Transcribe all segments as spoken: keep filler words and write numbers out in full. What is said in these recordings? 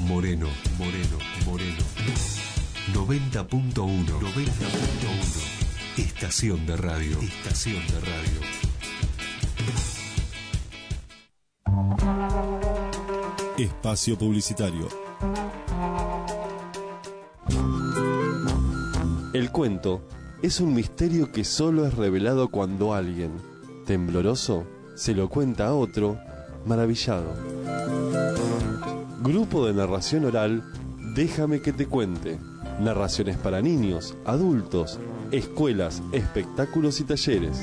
Moreno, Moreno, Moreno. noventa punto uno. noventa punto uno. Estación de radio. Estación de radio. Espacio publicitario. El cuento es un misterio que solo es revelado cuando alguien, tembloroso, se lo cuenta a otro, maravillado. Grupo de narración oral, Déjame que te cuente. Narraciones para niños, adultos, escuelas, espectáculos y talleres.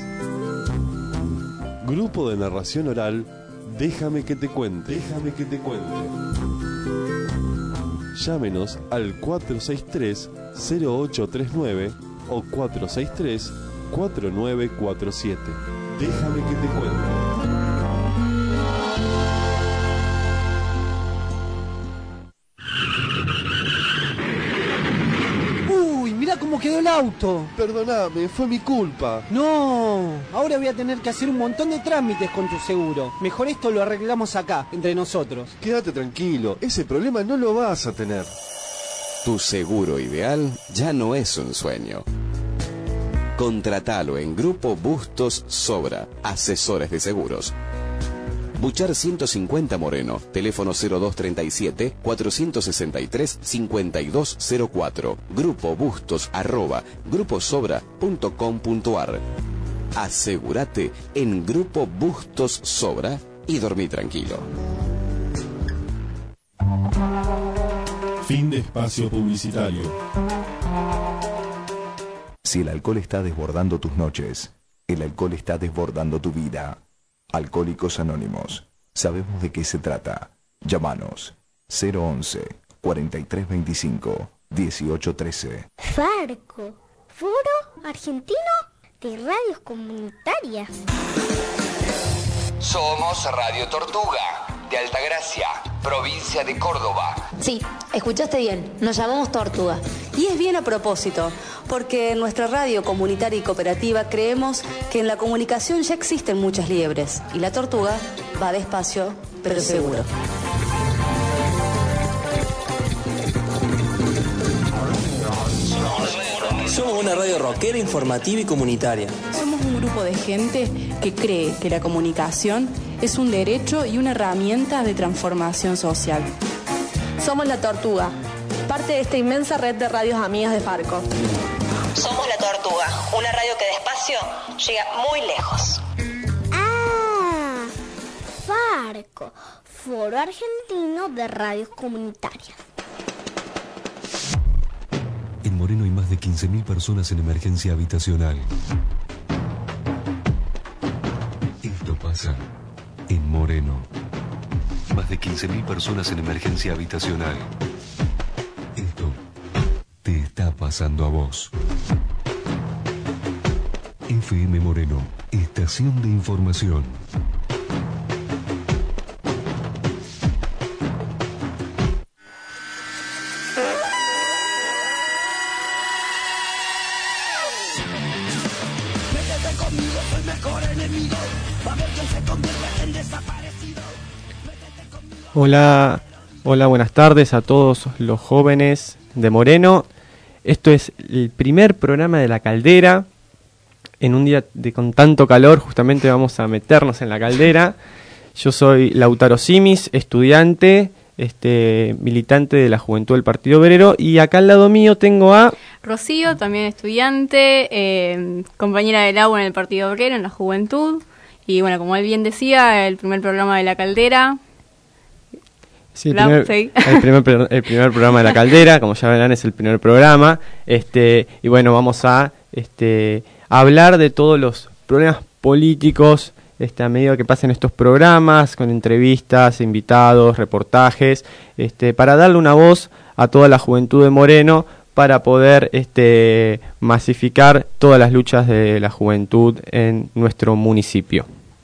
Grupo de narración oral, Déjame que te cuente. Déjame que te cuente. Llámenos al cuatro seis tres, cero ocho tres nueve o cuatro seis tres, cuatro nueve cuatro siete. Déjame que te cuente. ¿Cómo quedó el auto? Perdóname, fue mi culpa. No, ahora voy a tener que hacer un montón de trámites con tu seguro. Mejor esto lo arreglamos acá, entre nosotros. Quédate tranquilo, ese problema no lo vas a tener. Tu seguro ideal ya no es un sueño. Contratalo en Grupo Bustos Sobra, asesores de seguros. Buchar ciento cincuenta Moreno, teléfono cero dos treinta y siete, cuatrocientos sesenta y tres, cincuenta y dos cero cuatro, Grupo Bustos arroba gruposobra punto com punto ar. Asegúrate en Grupo Bustos Sobra y dormí tranquilo. Fin de espacio publicitario. Si el alcohol está desbordando tus noches, el alcohol está desbordando tu vida. Alcohólicos Anónimos. Sabemos de qué se trata. Llámanos cero once, cuarenta y tres veinticinco, dieciocho trece. Farco, Foro Argentino de Radios Comunitarias. Somos Radio Tortuga, de Altagracia, provincia de Córdoba. Sí, escuchaste bien, nos llamamos Tortuga. Y es bien a propósito, porque en nuestra radio comunitaria y cooperativa creemos que en la comunicación ya existen muchas liebres, y la tortuga va despacio, pero seguro. Somos una radio rockera, informativa y comunitaria. Somos un grupo de gente que cree que la comunicación es un derecho y una herramienta de transformación social. Somos La Tortuga, parte de esta inmensa red de radios amigas de Farco. Somos La Tortuga, una radio que despacio llega muy lejos. Ah, Farco, Foro Argentino de Radios Comunitarias. En Moreno hay más de quince mil personas en emergencia habitacional. Esto pasa en Moreno. Más de quince mil personas en emergencia habitacional. Esto te está pasando a vos. F M Moreno, estación de información. Hola, hola, buenas tardes a todos los jóvenes de Moreno. Esto es el primer programa de La Caldera. En un día de, con tanto calor, justamente vamos a meternos en la caldera. Yo soy Lautaro Simis, estudiante, este, militante de la Juventud del Partido Obrero. Y acá al lado mío tengo a... Rocío, también estudiante, eh, compañera del agua en el Partido Obrero, en la Juventud. Y bueno, como él bien decía, el primer programa de La Caldera. Sí, el primer, sí. el, primer, el primer programa de La Caldera, como ya verán, es el primer programa. Este, y bueno, vamos a este, hablar de todos los problemas políticos este, a medida que pasen estos programas, con entrevistas, invitados, reportajes, este, para darle una voz a toda la juventud de Moreno, para poder este, masificar todas las luchas de la juventud en nuestro municipio.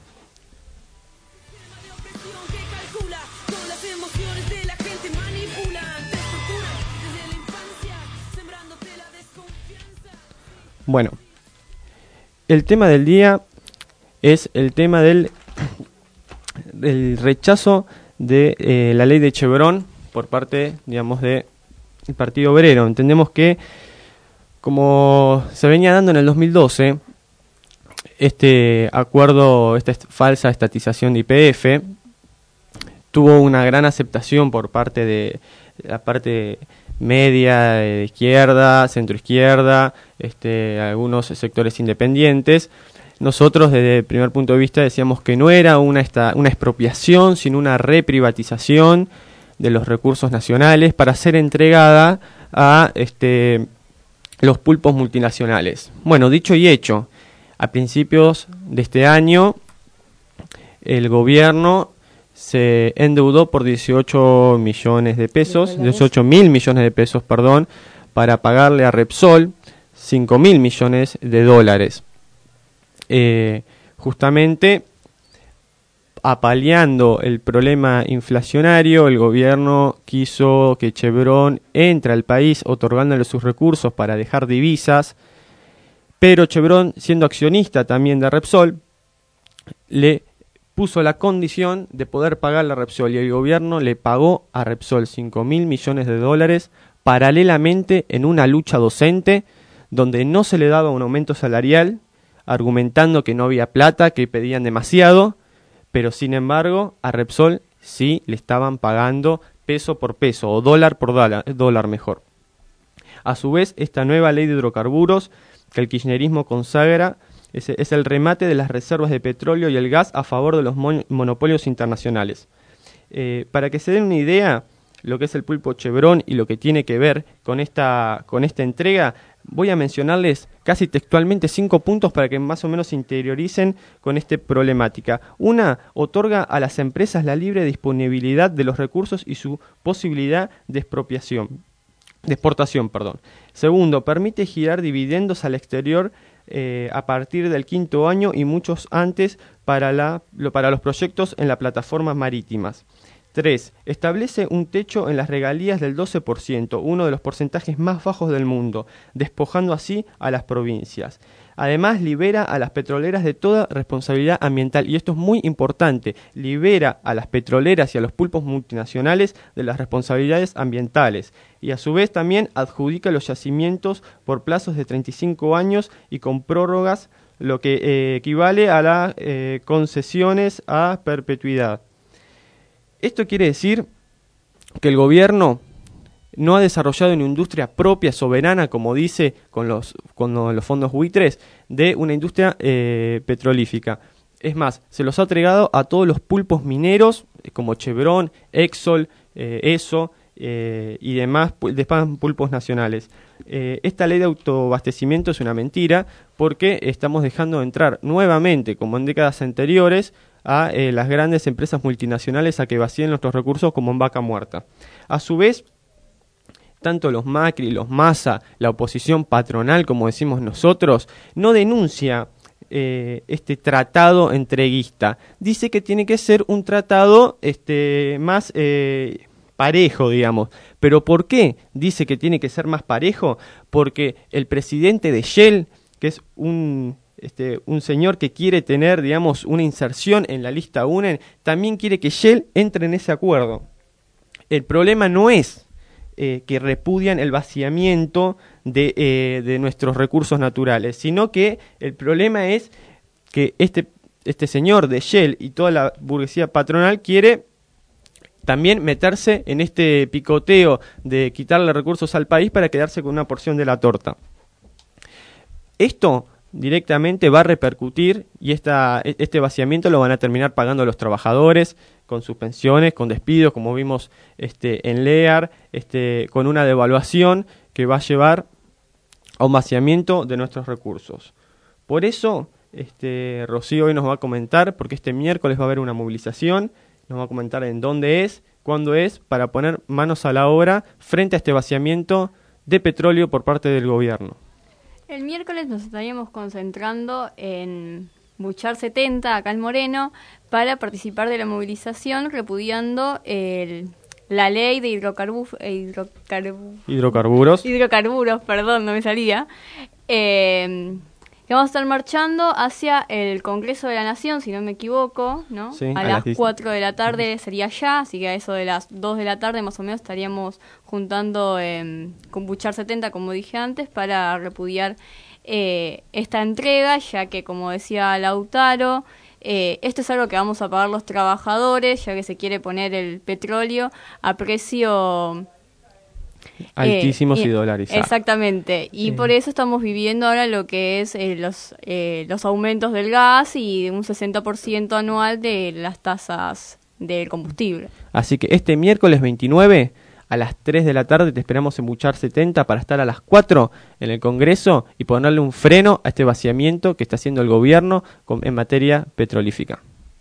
Bueno, el tema del día es el tema del, del rechazo de eh, la ley de Chevron por parte, digamos, de el Partido Obrero. Entendemos que, como se venía dando en el dos mil doce, este acuerdo, esta falsa estatización de Y P F, tuvo una gran aceptación por parte de la parte media, de izquierda, centroizquierda, este, algunos sectores independientes. Nosotros, desde el primer punto de vista, decíamos que no era una, esta, una expropiación, sino una reprivatización de los recursos nacionales para ser entregada a este, los pulpos multinacionales. Bueno, dicho y hecho, a principios de este año, el gobierno se endeudó por dieciocho millones de pesos, dieciocho mil millones de pesos, perdón, para pagarle a Repsol cinco mil millones de dólares. Eh, justamente apaleando el problema inflacionario, el gobierno quiso que Chevron entre al país otorgándole sus recursos para dejar divisas, pero Chevron, siendo accionista también de Repsol, le puso la condición de poder pagarle a Repsol, y el gobierno le pagó a Repsol cinco mil millones de dólares paralelamente en una lucha docente donde no se le daba un aumento salarial, argumentando que no había plata, que pedían demasiado, pero sin embargo a Repsol sí le estaban pagando peso por peso, o dólar por dólar, dólar mejor. A su vez, esta nueva ley de hidrocarburos que el kirchnerismo consagra es, es el remate de las reservas de petróleo y el gas a favor de los mon- monopolios internacionales. Eh, para que se den una idea, lo que es el pulpo Chevron y lo que tiene que ver con esta, con esta entrega, voy a mencionarles casi textualmente cinco puntos para que más o menos se interioricen con esta problemática. Una, otorga a las empresas la libre disponibilidad de los recursos y su posibilidad de expropiación, de exportación, perdón. Segundo, permite girar dividendos al exterior eh, a partir del quinto año y muchos antes para, la, lo, para los proyectos en las plataformas marítimas. tres. Establece un techo en las regalías del doce por ciento, uno de los porcentajes más bajos del mundo, despojando así a las provincias. Además, libera a las petroleras de toda responsabilidad ambiental, y esto es muy importante, libera a las petroleras y a los pulpos multinacionales de las responsabilidades ambientales, y a su vez también adjudica los yacimientos por plazos de treinta y cinco años y con prórrogas, lo que eh, equivale a las eh, concesiones a perpetuidad. Esto quiere decir que el gobierno no ha desarrollado una industria propia, soberana, como dice con los, con los fondos buitres, de una industria eh, petrolífica. Es más, se los ha entregado a todos los pulpos mineros, como Chevron, Exxon, eh, ESSO eh, y demás, demás pulpos nacionales. Eh, esta ley de autoabastecimiento es una mentira, porque estamos dejando entrar nuevamente, como en décadas anteriores, a eh, las grandes empresas multinacionales a que vacíen nuestros recursos como en vaca muerta. A su vez, tanto los Macri, los Massa, la oposición patronal, como decimos nosotros, no denuncia eh, este tratado entreguista. Dice que tiene que ser un tratado este, más eh, parejo, digamos. ¿Pero por qué dice que tiene que ser más parejo? Porque el presidente de Shell, que es un... Este, un señor que quiere tener, digamos, una inserción en la lista U N E, también quiere que Shell entre en ese acuerdo. El problema no es eh, que repudian el vaciamiento de, eh, de nuestros recursos naturales, sino que el problema es que este, este señor de Shell y toda la burguesía patronal quiere también meterse en este picoteo de quitarle recursos al país para quedarse con una porción de la torta. Esto directamente va a repercutir, y esta, este vaciamiento lo van a terminar pagando los trabajadores con sus pensiones, con despidos, como vimos este, en LEAR, este, con una devaluación que va a llevar a un vaciamiento de nuestros recursos. Por eso, este, Rocío hoy nos va a comentar, porque este miércoles va a haber una movilización, nos va a comentar en dónde es, cuándo es, para poner manos a la obra frente a este vaciamiento de petróleo por parte del gobierno. El miércoles nos estaríamos concentrando en Buchar setenta, acá en Moreno, para participar de la movilización repudiando el, la ley de hidrocarbu hidrocarbu hidrocarburos. Hidrocarburos, perdón, no me salía. Eh, que vamos a estar marchando hacia el Congreso de la Nación, si no me equivoco, ¿no? Sí, a, a las las cuatro de la tarde sería ya, así que a eso de las dos de la tarde más o menos estaríamos juntando eh, con Buchar setenta, como dije antes, para repudiar eh, esta entrega, ya que, como decía Lautaro, eh, esto es algo que vamos a pagar los trabajadores, ya que se quiere poner el petróleo a precio... altísimos eh, y dolarizados. Exactamente, y eh. por eso estamos viviendo ahora lo que es eh, los eh, los aumentos del gas y un sesenta por ciento anual de las tasas del combustible. Así que este miércoles veintinueve a las tres de la tarde te esperamos en Buchar setenta para estar a las cuatro en el Congreso y ponerle un freno a este vaciamiento que está haciendo el gobierno con, en materia petrolífica.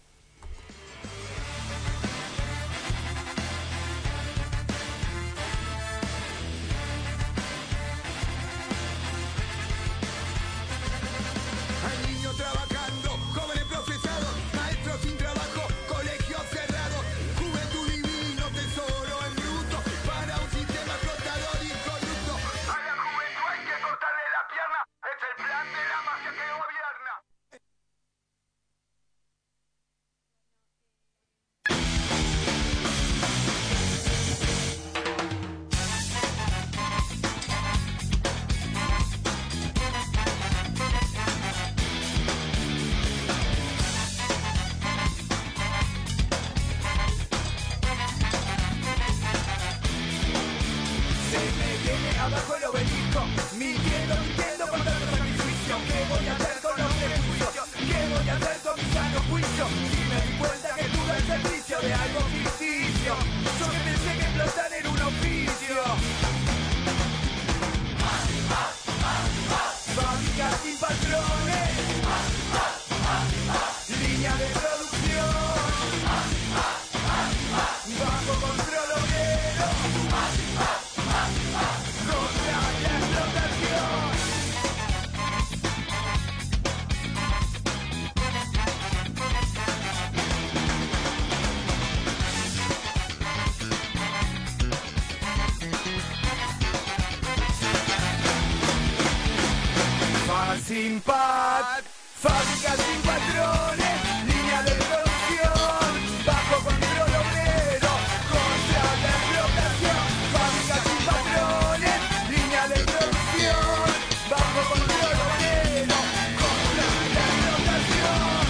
Sin pat, fábrica sin patrones, línea de producción, bajo control obrero, contra la explotación. Fábrica sin patrones, línea de producción, bajo control obrero, contra la explotación.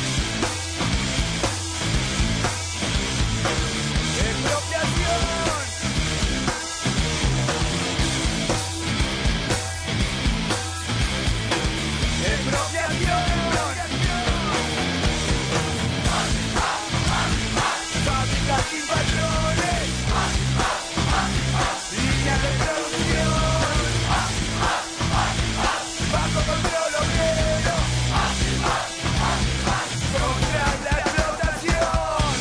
Expropiación. Sin patrones, línea de producción, bajo control obrero, contra la explotación.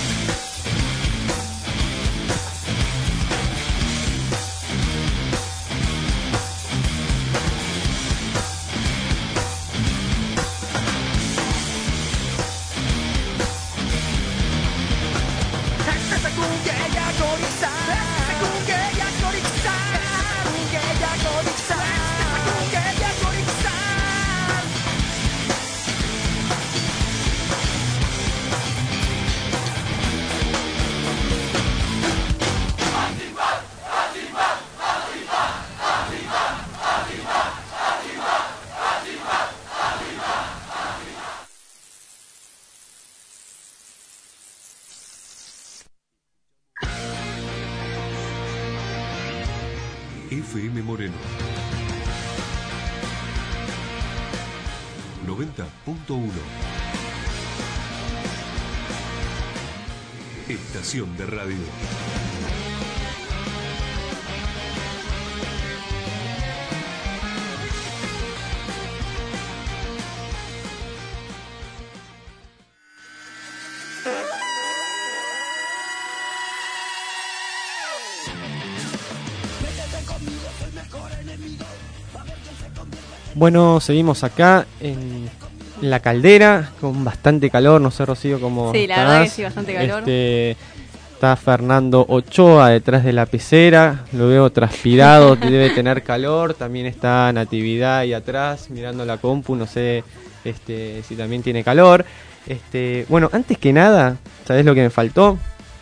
F M Moreno noventa punto uno. Estación de radio. Bueno, seguimos acá en la caldera con bastante calor, no sé, Rocío, cómo Sí, la estás. verdad que sí, bastante calor. Este, está Fernando Ochoa detrás de la pecera, lo veo transpirado, debe tener calor. También está Natividad ahí atrás mirando la compu, no sé este, si también tiene calor. Este, bueno, antes que nada, ¿sabés lo que me faltó?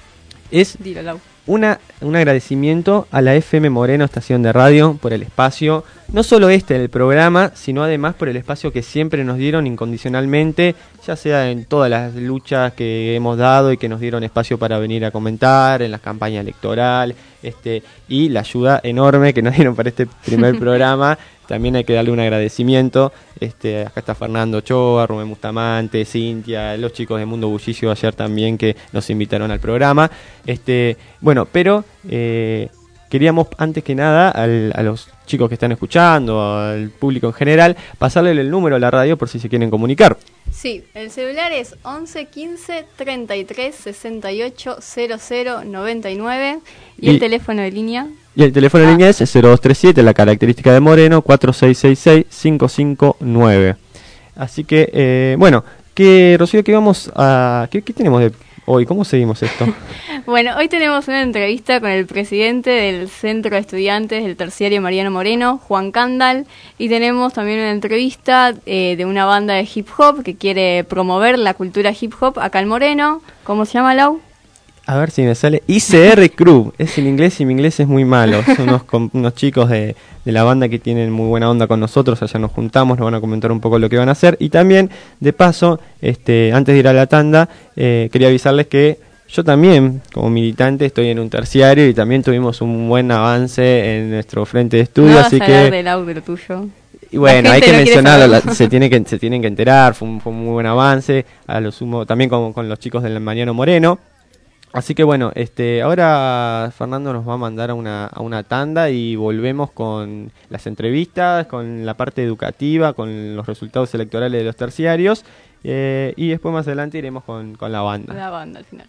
Es Dilo, Lau. Una, un agradecimiento a la F M Moreno Estación de Radio por el espacio, no solo este del programa, sino además por el espacio que siempre nos dieron incondicionalmente, ya sea en todas las luchas que hemos dado y que nos dieron espacio para venir a comentar, en la campaña electoral, este, y la ayuda enorme que nos dieron para este primer programa. También hay que darle un agradecimiento. Este, acá está Fernando Ochoa, Rubén Bustamante, Cintia, los chicos de Mundo Bullicio ayer también que nos invitaron al programa. Este, bueno, pero eh, queríamos antes que nada al, a los chicos que están escuchando, al público en general, pasarle el número a la radio por si se quieren comunicar. Sí, el celular es once quince treinta y tres sesenta y ocho cero cero noventa y nueve y, y el teléfono de línea. Y el teléfono de ah. línea es cero dos tres siete, la característica de Moreno, cuatro seis seis seis cinco cinco nueve. Así que, eh, bueno, que Rocío, ¿qué vamos a qué, qué tenemos de hoy? ¿Cómo seguimos esto? Bueno, hoy tenemos una entrevista con el presidente del Centro de Estudiantes del Terciario Mariano Moreno, Juan Candal, y tenemos también una entrevista eh, de una banda de hip hop que quiere promover la cultura hip hop acá en Moreno. ¿Cómo se llama, Lau? A ver si me sale. I C R Crew. Es en inglés y mi inglés es muy malo. Son unos, unos chicos de, de la banda que tienen muy buena onda con nosotros. Allá nos juntamos, nos van a comentar un poco lo que van a hacer. Y también, de paso, este, antes de ir a la tanda, eh, quería avisarles que yo también, como militante, estoy en un terciario y también tuvimos un buen avance en nuestro frente de estudio. No así vas a que hablar del audio, lo tuyo. Y bueno, hay que mencionarlo, la, se, tiene que, se tienen que enterar. Fue un, fue un muy buen avance. A lo sumo, también con, con los chicos del Mariano Moreno. Así que bueno, este, ahora Fernando nos va a mandar a una, a una tanda y volvemos con las entrevistas, con la parte educativa, con los resultados electorales de los terciarios eh, y después más adelante iremos con, con la banda. La banda al final.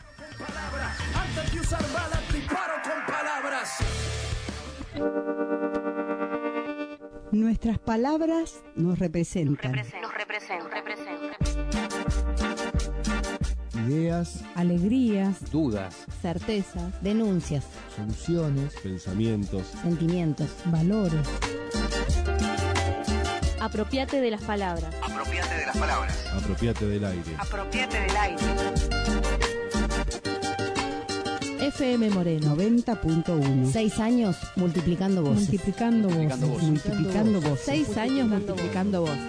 Nuestras palabras nos representan. Nos representan. representan. Ideas, alegrías, dudas, certezas, denuncias, soluciones, pensamientos, sentimientos, valores. Apropiate de las palabras. Apropiate de las palabras. Apropiate del aire. Apropiate del aire. F M Moreno noventa punto uno. Seis años multiplicando voces. Multiplicando voces. Multiplicando voces. Multiplicando voces. Seis años multiplicando voces.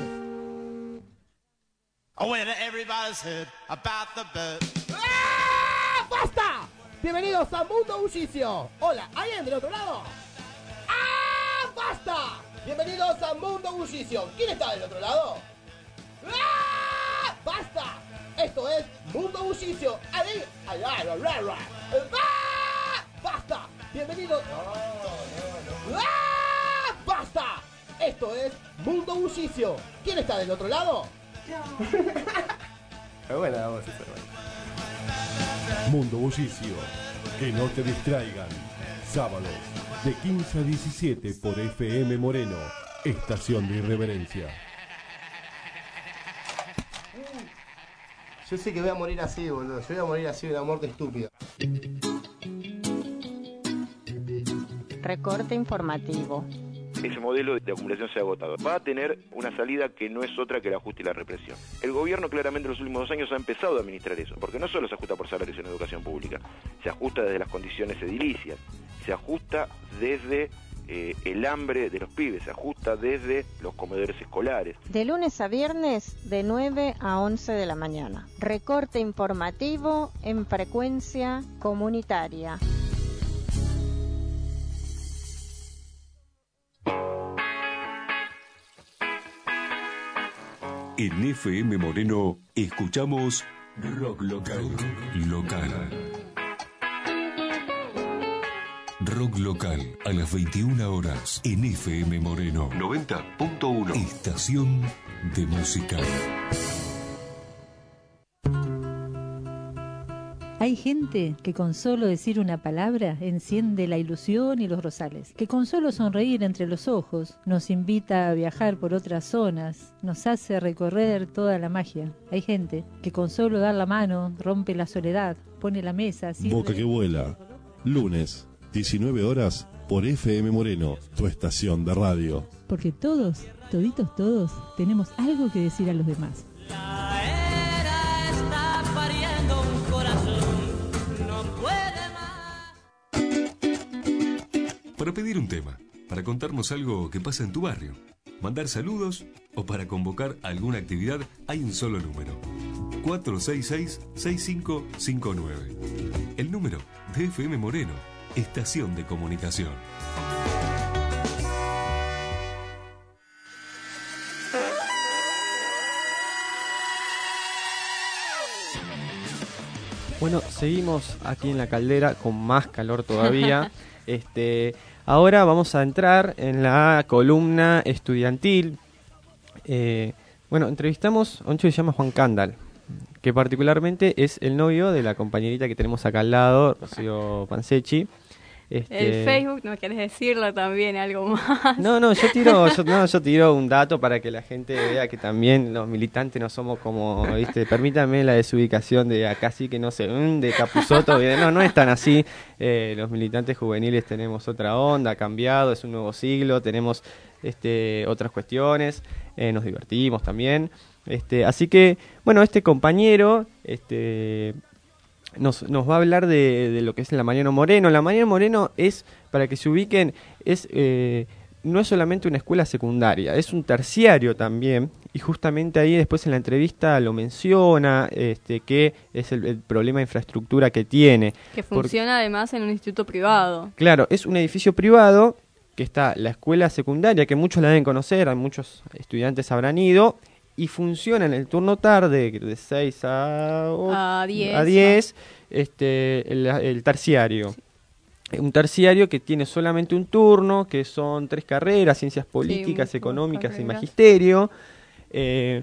When everybody's heard about the bird. ¡Ah! ¡Basta! Bienvenidos a Mundo Bullicio. Hola, ¿alguien del otro lado? ¡Ah! ¡Basta! Bienvenidos a Mundo Bullicio. ¿Quién está del otro lado? ¡Ah! ¡Basta! Esto es Mundo Bullicio. ¡Ahí! ¡Ay, ay, ay, ay, ay! ¡Ah! ¡Basta! Bienvenidos. No, no, no. ¡Ah! ¡Basta! Esto es Mundo Bullicio. ¿Quién está del otro lado? Pero bueno, vamos a hacer bueno. Mundo Bullicio. Que no te distraigan. Sábados de quince a diecisiete por F M Moreno. Estación de Irreverencia. Yo sé que voy a morir así, boludo. Yo voy a morir así de una muerte estúpida. Recorte informativo. Ese modelo de acumulación sea agotador. Va a tener una salida que no es otra que el ajuste y la represión. El gobierno claramente en los últimos dos años ha empezado a administrar eso, porque no solo se ajusta por salarios en educación pública, se ajusta desde las condiciones edilicias, se ajusta desde eh, el hambre de los pibes, se ajusta desde los comedores escolares. De lunes a viernes, de nueve a once de la mañana. Recorte informativo en frecuencia comunitaria. En F M Moreno escuchamos Rock Local. Local. Rock Local a las veintiuna horas en F M Moreno noventa punto uno. Estación de música. Hay gente que con solo decir una palabra enciende la ilusión y los rosales, que con solo sonreír entre los ojos nos invita a viajar por otras zonas, nos hace recorrer toda la magia. Hay gente que con solo dar la mano rompe la soledad, pone la mesa... Sirve... Boca que vuela, lunes, diecinueve horas, por F M Moreno, tu estación de radio. Porque todos toditos todos, tenemos algo que decir a los demás. La era está pariendo un corazón, no puede más. Para pedir un tema, para contarnos algo que pasa en tu barrio, mandar saludos o para convocar alguna actividad, hay un solo número. cuatro seis seis, seis cinco cinco nueve. El número de F M Moreno, Estación de Comunicación. Bueno, seguimos aquí en la caldera con más calor todavía. este, ahora vamos a entrar en la columna estudiantil. Eh, bueno, entrevistamos a un chico que se llama Juan Candal, que particularmente es el novio de la compañerita que tenemos acá al lado, Rocío Pansecchi. Este... El Facebook, ¿no querés decirlo también, algo más? No, no, yo tiro, yo, no, yo tiro un dato para que la gente vea que también los militantes no somos como, viste, permítanme la desubicación de acá sí que no sé, de Capusotto, no, no es tan así. Eh, los militantes juveniles tenemos otra onda, ha cambiado, es un nuevo siglo, tenemos este, otras cuestiones, eh, nos divertimos también. Este, así que, bueno, este compañero, este... Nos, nos va a hablar de, de lo que es la Mariano Moreno. La Mariano Moreno es, para que se ubiquen, es eh, no es solamente una escuela secundaria, es un terciario también, y justamente ahí después en la entrevista lo menciona, este, que es el, el problema de infraestructura que tiene. Que funciona Por, además en un instituto privado. Claro, es un edificio privado, que está la escuela secundaria, que muchos la deben conocer, muchos estudiantes habrán ido, y funciona en el turno tarde de seis a diez, ¿no? este, el, el terciario. Sí. Un terciario que tiene solamente un turno, que son tres carreras, ciencias políticas, sí, económicas carreras. Y magisterio. Eh,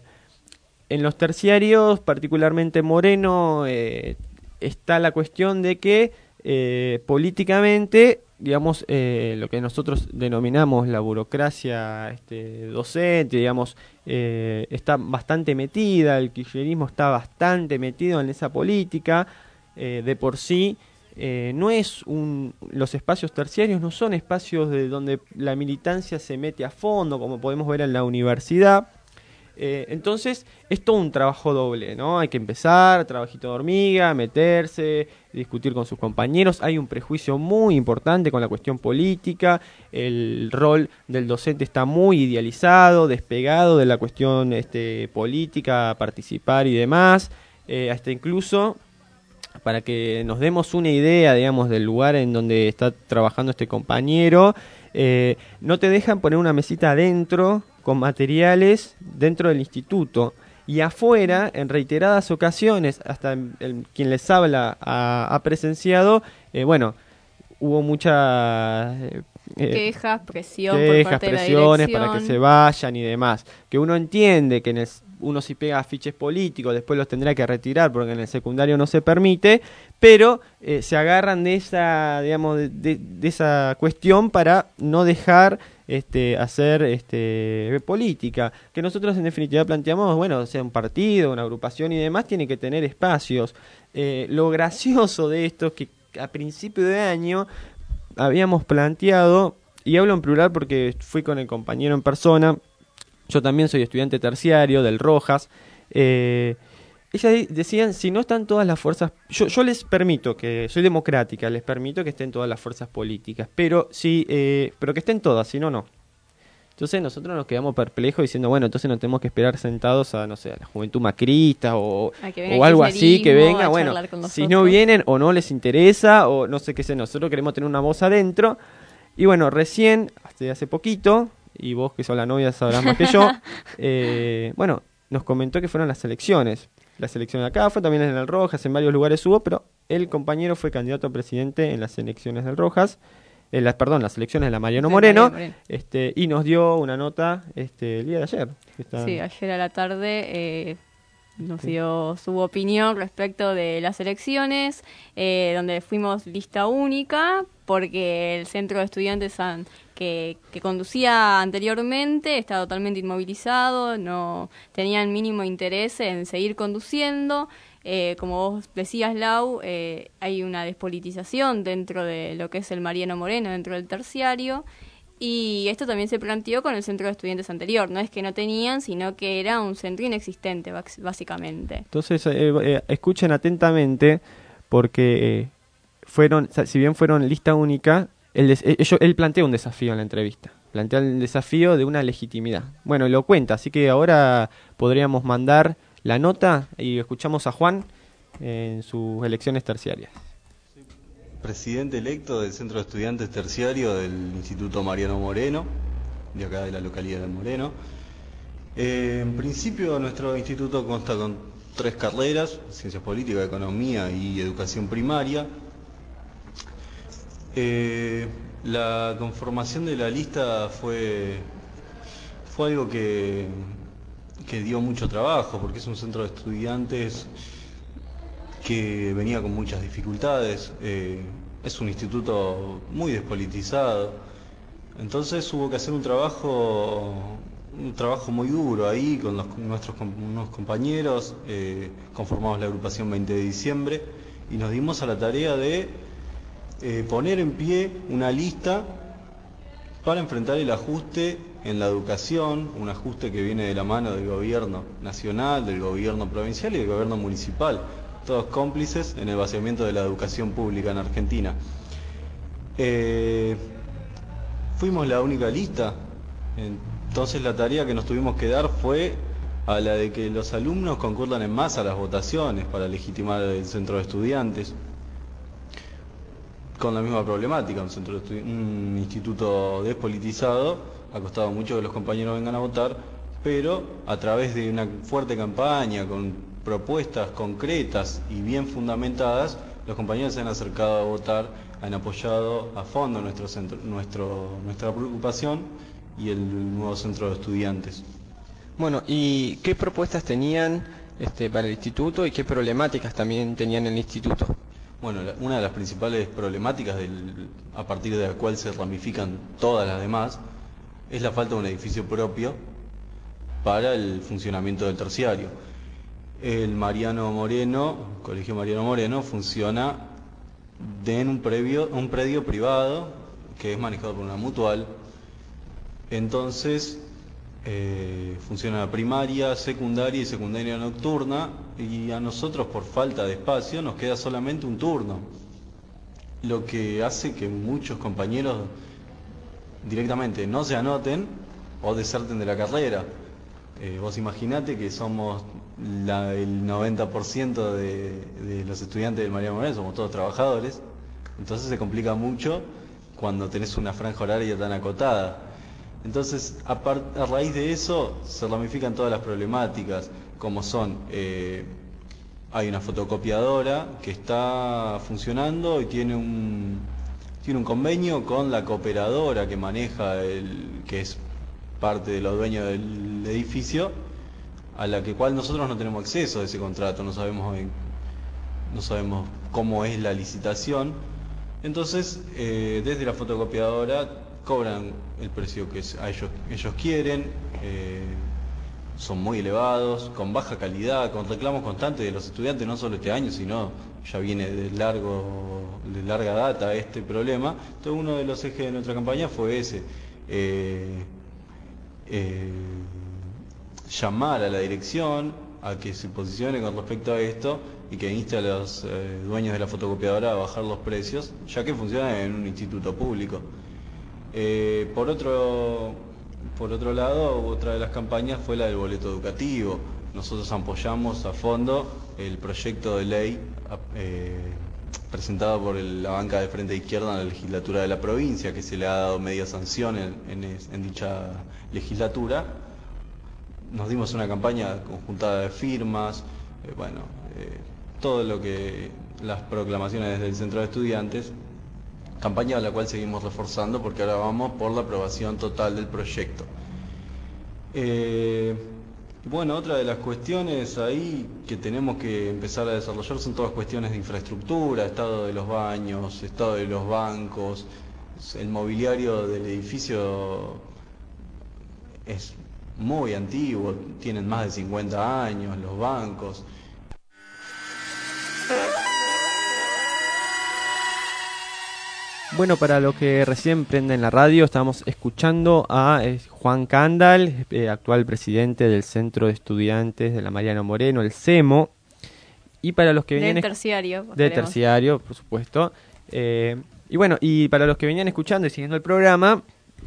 en los terciarios, particularmente Moreno, eh, está la cuestión de que eh, políticamente, digamos, eh, lo que nosotros denominamos la burocracia este, docente, digamos, eh, está bastante metida, el kirchnerismo está bastante metido en esa política, eh, de por sí, eh, no es un, los espacios terciarios no son espacios de donde la militancia se mete a fondo, como podemos ver en la universidad. Eh, entonces es todo un trabajo doble, ¿no? Hay que empezar, trabajito de hormiga, meterse, discutir con sus compañeros. Hay un prejuicio muy importante con la cuestión política. El rol del docente está muy idealizado, despegado de la cuestión este, política, participar y demás. Eh, hasta incluso, para que nos demos una idea, digamos, del lugar en donde está trabajando este compañero, eh, no te dejan poner una mesita adentro con materiales dentro del instituto, y afuera, en reiteradas ocasiones, hasta el, el, quien les habla ha, ha presenciado, eh, bueno, hubo muchas eh, quejas, presión quejas, por parte presiones de la para que se vayan y demás, que uno entiende que en el, uno si pega afiches políticos después los tendrá que retirar porque en el secundario no se permite, pero eh, se agarran de esa, digamos, de, de, de esa cuestión para no dejar Este, hacer este, política, que nosotros en definitiva planteamos, bueno, sea un partido, una agrupación y demás, tiene que tener espacios. Eh, lo gracioso de esto es que a principio de año habíamos planteado, y hablo en plural porque fui con el compañero en persona, yo también soy estudiante terciario del Rojas, eh, ellas decían, si no están todas las fuerzas, yo, yo les permito, que soy democrática, les permito que estén todas las fuerzas políticas, pero sí, eh, pero que estén todas, si no, no. Entonces nosotros nos quedamos perplejos diciendo, bueno, entonces nos tenemos que esperar sentados a, no sé, a la juventud macrista o, o algo así, que venga, bueno, si no vienen o no les interesa o no sé qué sé, nosotros queremos tener una voz adentro. Y bueno, recién, hasta hace poquito, y vos que sos la novia sabrás más que yo, eh, bueno, nos comentó que fueron las elecciones. La selección acá fue también en el Rojas, en varios lugares hubo, pero el compañero fue candidato a presidente en las elecciones del Rojas, en las, perdón, las elecciones de la Mariano Moreno, Mariano Moreno. Este, y nos dio una nota este, el día de ayer. Está... Sí, ayer a la tarde eh, nos sí. dio su opinión respecto de las elecciones, eh, donde fuimos lista única, porque el centro de estudiantes han, que, que conducía anteriormente está totalmente inmovilizado, no tenían mínimo interés en seguir conduciendo. Eh, como vos decías, Lau, eh, hay una despolitización dentro de lo que es el Mariano Moreno, dentro del terciario, Y esto también se planteó con el centro de estudiantes anterior. No es que no tenían, sino que era un centro inexistente, básicamente. Entonces, eh, eh, escuchen atentamente, porque eh, fueron, si bien fueron lista única, él, él, él plantea un desafío en la entrevista. Plantea el desafío de una legitimidad. Bueno, lo cuenta, así que ahora podríamos mandar la nota y escuchamos a Juan en sus elecciones terciarias. Presidente electo del Centro de Estudiantes Terciario del Instituto Mariano Moreno, de acá de la localidad de Moreno. Eh, en principio nuestro instituto consta con tres carreras: Ciencias Políticas, Economía y Educación Primaria. Eh, la conformación de la lista fue, fue algo que, que dio mucho trabajo, porque es un centro de estudiantes que venía con muchas dificultades. Eh, es un instituto muy despolitizado, entonces hubo que hacer un trabajo un trabajo muy duro ahí con los, nuestros unos compañeros. Eh, conformamos la agrupación veinte de diciembre y nos dimos a la tarea de eh, poner en pie una lista para enfrentar el ajuste en la educación, un ajuste que viene de la mano del gobierno nacional, del gobierno provincial y del gobierno municipal, todos cómplices en el vaciamiento de la educación pública en Argentina. Eh, fuimos la única lista, entonces la tarea que nos tuvimos que dar fue a la de que los alumnos concurran en masa a las votaciones para legitimar el centro de estudiantes, con la misma problemática. Un, centro de un instituto despolitizado, ha costado mucho que los compañeros vengan a votar, pero a través de una fuerte campaña, con propuestas concretas y bien fundamentadas, los compañeros se han acercado a votar, han apoyado a fondo nuestro centro, nuestro, nuestra preocupación y el nuevo centro de estudiantes. Bueno, ¿y qué propuestas tenían este, para el instituto y qué problemáticas también tenían en el instituto? Bueno, una de las principales problemáticas del, a partir de la cual se ramifican todas las demás es la falta de un edificio propio para el funcionamiento del terciario. El Mariano Moreno, Colegio Mariano Moreno, funciona de en un, previo, un predio privado que es manejado por una mutual. Entonces, eh, funciona primaria, secundaria y secundaria nocturna, y a nosotros, por falta de espacio, nos queda solamente un turno, lo que hace que muchos compañeros directamente no se anoten o deserten de la carrera. Eh, vos imaginate que somos la, el noventa por ciento de, de los estudiantes del Mariano Moreno, somos todos trabajadores, entonces se complica mucho cuando tenés una franja horaria tan acotada. Entonces, a, par, a raíz de eso, se ramifican todas las problemáticas, como son, eh, hay una fotocopiadora que está funcionando y tiene un, tiene un convenio con la cooperadora que maneja, el que es parte de los dueños del edificio, a la que cual nosotros no tenemos acceso a ese contrato, no sabemos, no sabemos cómo es la licitación. Entonces, eh, desde la fotocopiadora cobran el precio que a ellos, ellos quieren, eh, son muy elevados, con baja calidad, con reclamos constantes de los estudiantes, no solo este año, sino ya viene de, largo, de larga data este problema. Entonces, uno de los ejes de nuestra campaña fue ese, eh, eh, llamar a la dirección a que se posicione con respecto a esto y que inste a los eh, dueños de la fotocopiadora a bajar los precios, ya que funciona en un instituto público. Eh, por otro, por otro lado, otra de las campañas fue la del boleto educativo. Nosotros apoyamos a fondo el proyecto de ley eh, presentado por el, la banca de Frente Izquierda en la legislatura de la provincia, que se le ha dado media sanción en, en, en dicha legislatura. Nos dimos una campaña conjuntada de firmas, eh, bueno, eh, todo lo que las proclamaciones del centro de estudiantes, campaña a la cual seguimos reforzando porque ahora vamos por la aprobación total del proyecto. Eh, bueno, otra de las cuestiones ahí que tenemos que empezar a desarrollar son todas cuestiones de infraestructura, estado de los baños, estado de los bancos, el mobiliario del edificio es muy antiguo, tienen más de cincuenta años los bancos. Bueno, para los que recién prenden la radio, estamos escuchando a eh, Juan Candal, eh, actual presidente del Centro de Estudiantes de la Mariano Moreno, el CEMO. Y para los que venían... Del terciario. De terciario, por supuesto. Eh, y bueno, y para los que venían escuchando y siguiendo el programa,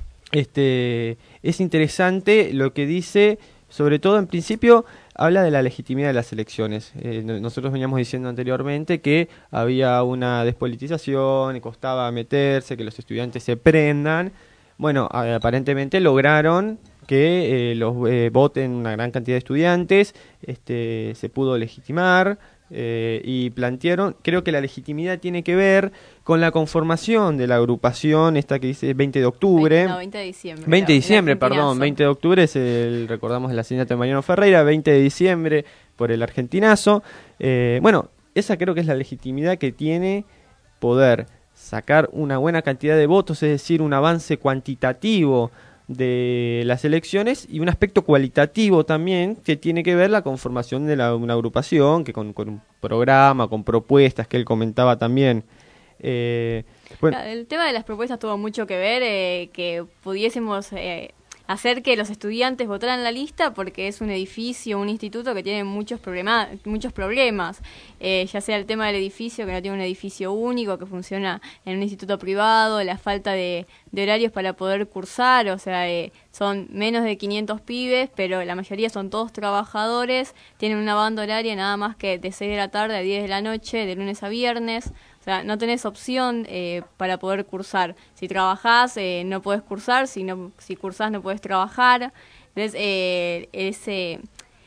este es interesante lo que dice, sobre todo en principio... Habla de la legitimidad de las elecciones. Eh, nosotros veníamos diciendo anteriormente que había una despolitización, y costaba meterse, que los estudiantes se prendan. Bueno, aparentemente lograron que eh, los eh, voten una gran cantidad de estudiantes, este, se pudo legitimar. Eh, y plantearon, creo que la legitimidad tiene que ver con la conformación de la agrupación esta que dice veinte de octubre. veinte, no, veinte de diciembre. veinte de diciembre, perdón, veinte de octubre es el, recordamos, el asesinato de Mariano Ferreira, veinte de diciembre por el argentinazo. Eh, bueno, esa creo que es la legitimidad que tiene poder sacar una buena cantidad de votos, es decir, un avance cuantitativo de las elecciones y un aspecto cualitativo también que tiene que ver la conformación de la, una agrupación que con, con un programa, con propuestas que él comentaba también. Eh, bueno. El tema de las propuestas tuvo mucho que ver, eh, que pudiésemos eh, hacer que los estudiantes votaran la lista, porque es un edificio, un instituto que tiene muchos, problema, muchos problemas, eh, ya sea el tema del edificio, que no tiene un edificio único, que funciona en un instituto privado, la falta de, de horarios para poder cursar, o sea, eh, son menos de quinientos pibes, pero la mayoría son todos trabajadores, tienen una banda horaria nada más que de seis de la tarde a diez de la noche, de lunes a viernes. O sea, no tenés opción eh, para poder cursar. Si trabajás, eh, no podés cursar. Si no, si cursás, no podés trabajar. Entonces, eh, ese,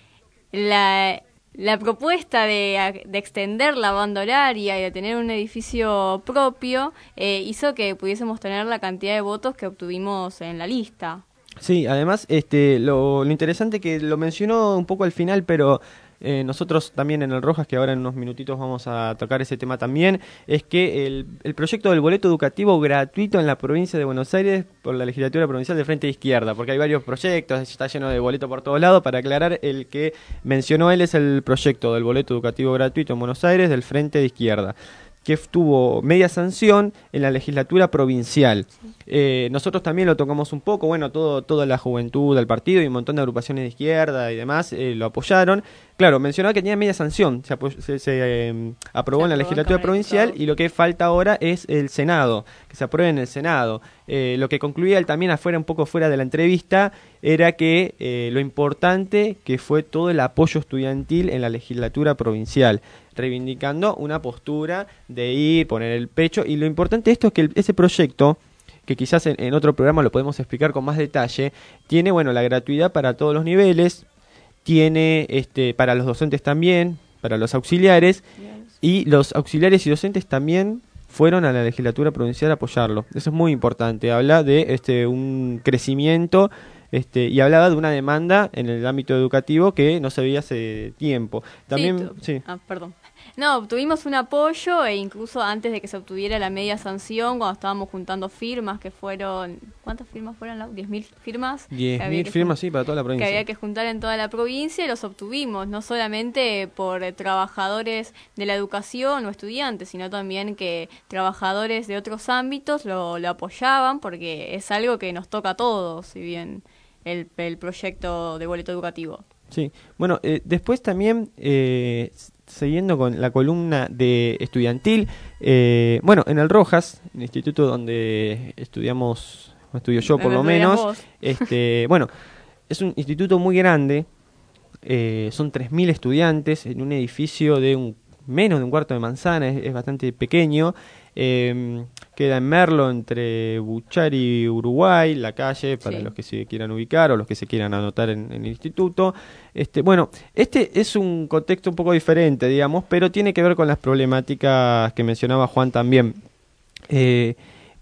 la, la propuesta de, de extender la banda horaria y de tener un edificio propio eh, hizo que pudiésemos tener la cantidad de votos que obtuvimos en la lista. Sí, además, este, lo, lo interesante que lo mencionó un poco al final, pero... Eh, nosotros también en el Rojas, que ahora en unos minutitos vamos a tocar ese tema también, es que el, el proyecto del boleto educativo gratuito en la provincia de Buenos Aires por la legislatura provincial de Frente de Izquierda, porque hay varios proyectos, está lleno de boleto por todos lados. Para aclarar, el que mencionó él es el proyecto del boleto educativo gratuito en Buenos Aires del Frente de Izquierda, que tuvo media sanción en la legislatura provincial. Eh, nosotros también lo tocamos un poco, bueno, todo toda la juventud del partido y un montón de agrupaciones de izquierda y demás eh, lo apoyaron. Claro, mencionaba que tenía media sanción, se, se, se eh, aprobó se en la legislatura provincial y lo que falta ahora es el Senado, que se apruebe en el Senado. Eh, lo que concluía él también afuera, un poco fuera de la entrevista, era que eh, lo importante que fue todo el apoyo estudiantil en la legislatura provincial, reivindicando una postura de ir, poner el pecho, y lo importante de esto es que el, ese proyecto, que quizás en, en otro programa lo podemos explicar con más detalle, tiene, bueno, la gratuidad para todos los niveles, tiene este para los docentes también, para los auxiliares, y los auxiliares y docentes también fueron a la legislatura provincial a apoyarlo. Eso es muy importante, habla de este un crecimiento este y hablaba de una demanda en el ámbito educativo que no se veía hace tiempo. También, sí, tu- sí. Ah, perdón. No, obtuvimos un apoyo e incluso antes de que se obtuviera la media sanción, cuando estábamos juntando firmas, que fueron... ¿Cuántas firmas fueron? Lau? ¿diez mil firmas? diez mil firmas, sí, para toda la provincia. Que había que juntar en toda la provincia y los obtuvimos, no solamente por eh, trabajadores de la educación o estudiantes, sino también que trabajadores de otros ámbitos lo, lo apoyaban, porque es algo que nos toca a todos, si bien el, el proyecto de boleto educativo. Sí, bueno, eh, después también, eh, siguiendo con la columna de estudiantil, eh, bueno, en el Rojas, el instituto donde estudiamos, estudio yo por lo menos, este, bueno, es un instituto muy grande, eh, son tres mil estudiantes en un edificio de un menos de un cuarto de manzana, es, es bastante pequeño. Eh, queda en Merlo, entre Buchar y Uruguay, la calle, para sí. los que se quieran ubicar o los que se quieran anotar en, en el instituto. Este, bueno, este es un contexto un poco diferente, digamos, pero tiene que ver con las problemáticas que mencionaba Juan también. Eh,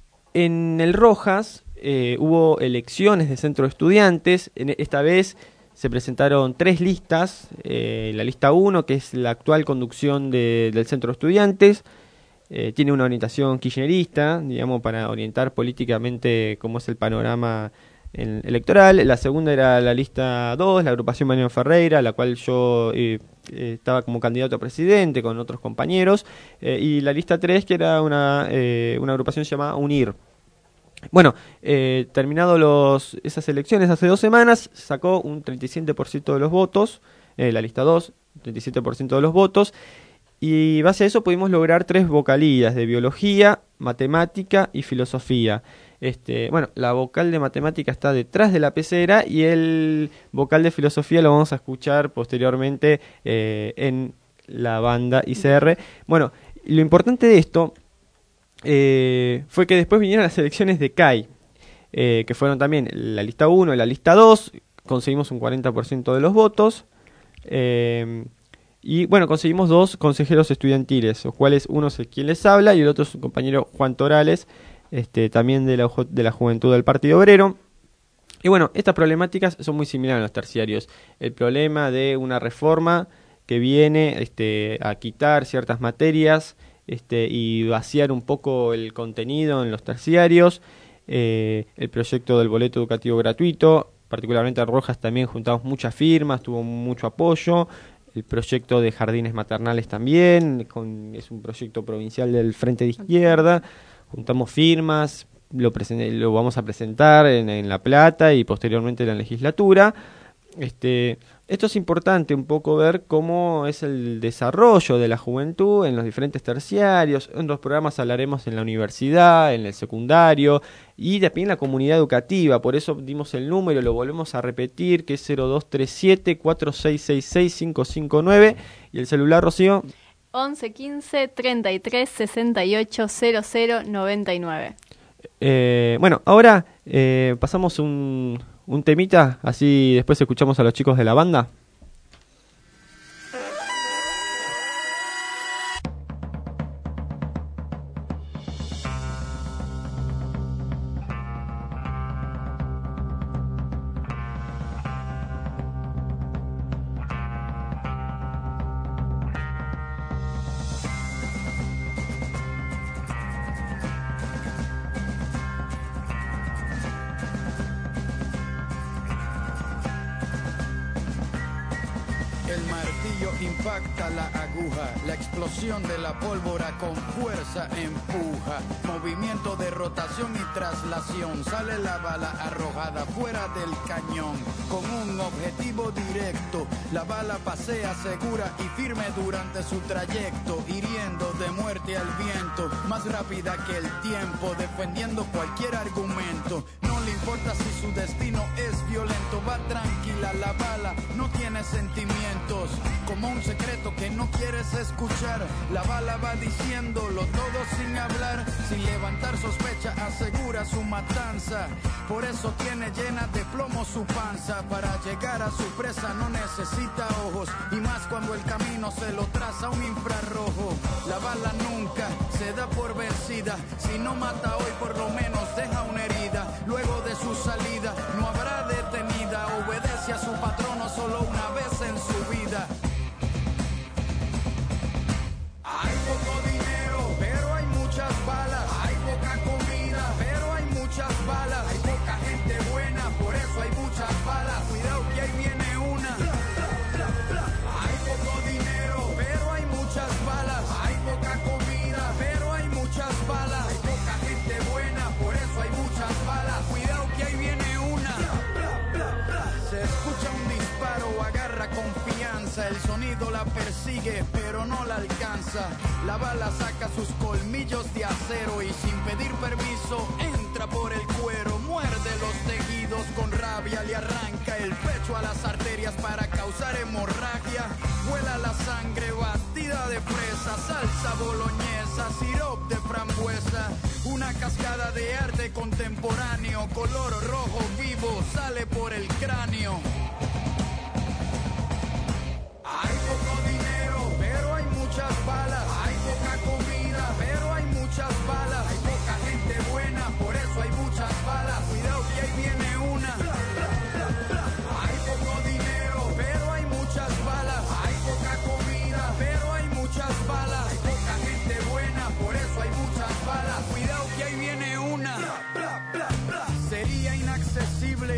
en el Rojas eh, hubo elecciones de centro de estudiantes, en, esta vez se presentaron tres listas, eh, la lista uno, que es la actual conducción de, del centro de estudiantes. Eh, tiene una orientación kirchnerista, digamos, para orientar políticamente cómo es el panorama en electoral. La segunda era la lista dos, la agrupación Mariano Ferreira, la cual yo eh, eh, estaba como candidato a presidente con otros compañeros, eh, y la lista tres, que era una, eh, una agrupación llamada UNIR. Bueno, eh, terminado los, esas elecciones hace dos semanas, sacó un treinta y siete por ciento de los votos, eh, la lista dos, treinta y siete por ciento de los votos, y base a eso pudimos lograr tres vocalías de biología, matemática y filosofía. Este, bueno, la vocal de matemática está detrás de la pecera y el vocal de filosofía lo vamos a escuchar posteriormente eh, en la banda I C R. Bueno, lo importante de esto eh, fue que después vinieron las elecciones de C A I, eh, que fueron también la lista uno y la lista dos, conseguimos un cuarenta por ciento de los votos, eh, y bueno, conseguimos dos consejeros estudiantiles, los cuales uno es el quien les habla y el otro es su compañero Juan Torales, Este, también de la, de la juventud del Partido Obrero. Y bueno, estas problemáticas son muy similares a los terciarios. El problema de una reforma que viene este, a quitar ciertas materias este, y vaciar un poco el contenido en los terciarios, eh, el proyecto del boleto educativo gratuito, particularmente en Rojas también juntamos muchas firmas, tuvo mucho apoyo. El proyecto de jardines maternales también, con, es un proyecto provincial del Frente de Izquierda. Juntamos firmas, lo, lo vamos a presentar en, en La Plata y posteriormente en la legislatura. Este, esto es importante un poco ver cómo es el desarrollo de la juventud en los diferentes terciarios. En los programas hablaremos en la universidad, en el secundario y también en la comunidad educativa. Por eso dimos el número, lo volvemos a repetir, que es cero dos tres siete, cuatro seis seis seis, cinco cinco nueve. Y el celular, Rocío, once quince, treinta y tres, sesenta y ocho, cero cero, noventa y nueve. Eh, bueno, ahora eh, pasamos un, un temita, así después escuchamos a los chicos de la banda. El martillo impacta la aguja, la explosión de la pólvora con fuerza empuja. Movimiento de rotación y traslación, sale la bala arrojada fuera del cañón. Con un objetivo directo, la bala pasea segura y firme durante su trayecto, hiriendo de muerte al viento, más rápida que el tiempo, defendiendo cualquier argumento. No le importa si su destino es violento, va tranquila la bala, no tiene sentimientos. Como un secreto que no quieres escuchar, la bala va diciéndolo todo sin hablar, sin levantar sospecha, asegura su matanza. Por eso tiene llena de plomo su panza, para llegar a su presa no necesita ojos, y más cuando el camino se lo traza un infrarrojo. La bala nunca se da por vencida, si no mata hoy por lo menos deja una herida. Luego de su salida no habrá detenida, obedece a su patrono solo una vez en su vida. Hay poco dinero, pero hay muchas balas. Hay poca comida, pero hay muchas balas. Hay poca gente buena, por eso hay muchas balas. Cuidado que ahí viene una. Hay poco dinero, pero hay muchas balas. Hay poca comida, pero hay muchas balas. Hay poca gente buena, por eso hay muchas balas. Cuidado que ahí viene una. Se escucha un disparo, agarra confianza. El sonido la persigue, pero no la alcanza. La bala saca sus colmillos de acero y sin pedir permiso entra por el cuero. Muerde los tejidos con rabia, le arranca el pecho a las arterias para causar hemorragia. Vuela la sangre batida de fresa, salsa boloñesa, sirop de frambuesa. Una cascada de arte contemporáneo, color rojo vivo, sale por el cráneo. Hay poco dinero, pero hay muchas balas. Hay poca comida, pero hay muchas balas. Hay poca gente buena, por eso hay muchas balas. Cuidado que ahí viene una. Hay poco dinero, pero hay muchas balas. Hay poca comida, pero hay muchas balas. Hay poca gente buena, por eso hay muchas balas. Cuidado que ahí viene una. Sería inaccesible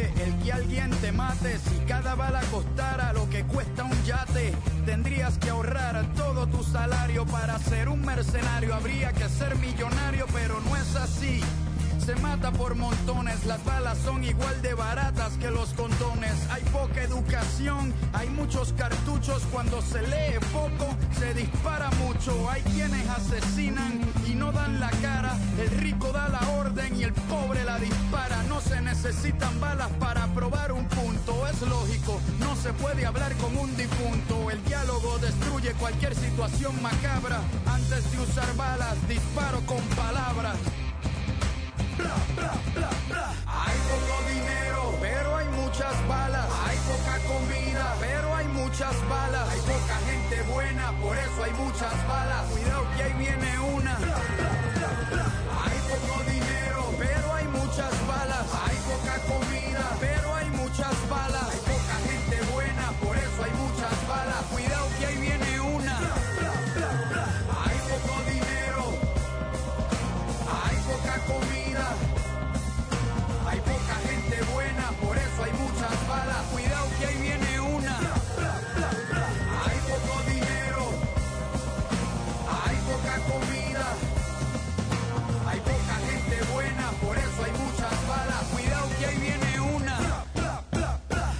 cada bala costara lo que cuesta un yate, tendrías que ahorrar todo tu salario para ser un mercenario. Habría que ser millonario, pero no es así. Se mata por montones, las balas son igual de baratas que los condones. Hay poca educación, hay muchos cartuchos, cuando se lee poco, se dispara mucho. Hay quienes asesinan y no dan la cara, el rico da la orden y el pobre la dispara. No se necesitan balas para probar un punto, es lógico, no se puede hablar con un difunto. El diálogo destruye cualquier situación macabra. Antes de usar balas, disparo con palabras. Bla, bla, bla, bla. Hay poco dinero, pero hay muchas balas. Hay poca comida, pero hay muchas balas. Hay poca gente buena, por eso hay muchas balas. Cuidado que ahí viene una. Bla, bla, bla, bla. Hay poco dinero, pero hay muchas balas. Hay poca comida, pero hay muchas balas. Hay poca gente buena, por eso hay muchas balas. Cuidado que ahí viene una. Bla, bla, bla, bla. Hay poco dinero, hay poca comida. Hay poca gente buena, por eso hay muchas balas. Cuidado que ahí viene una. Bla, bla, bla. Hay poco dinero, hay poca comida. Hay poca gente buena, por eso hay muchas balas. Cuidado que ahí viene una. Bla, bla, bla.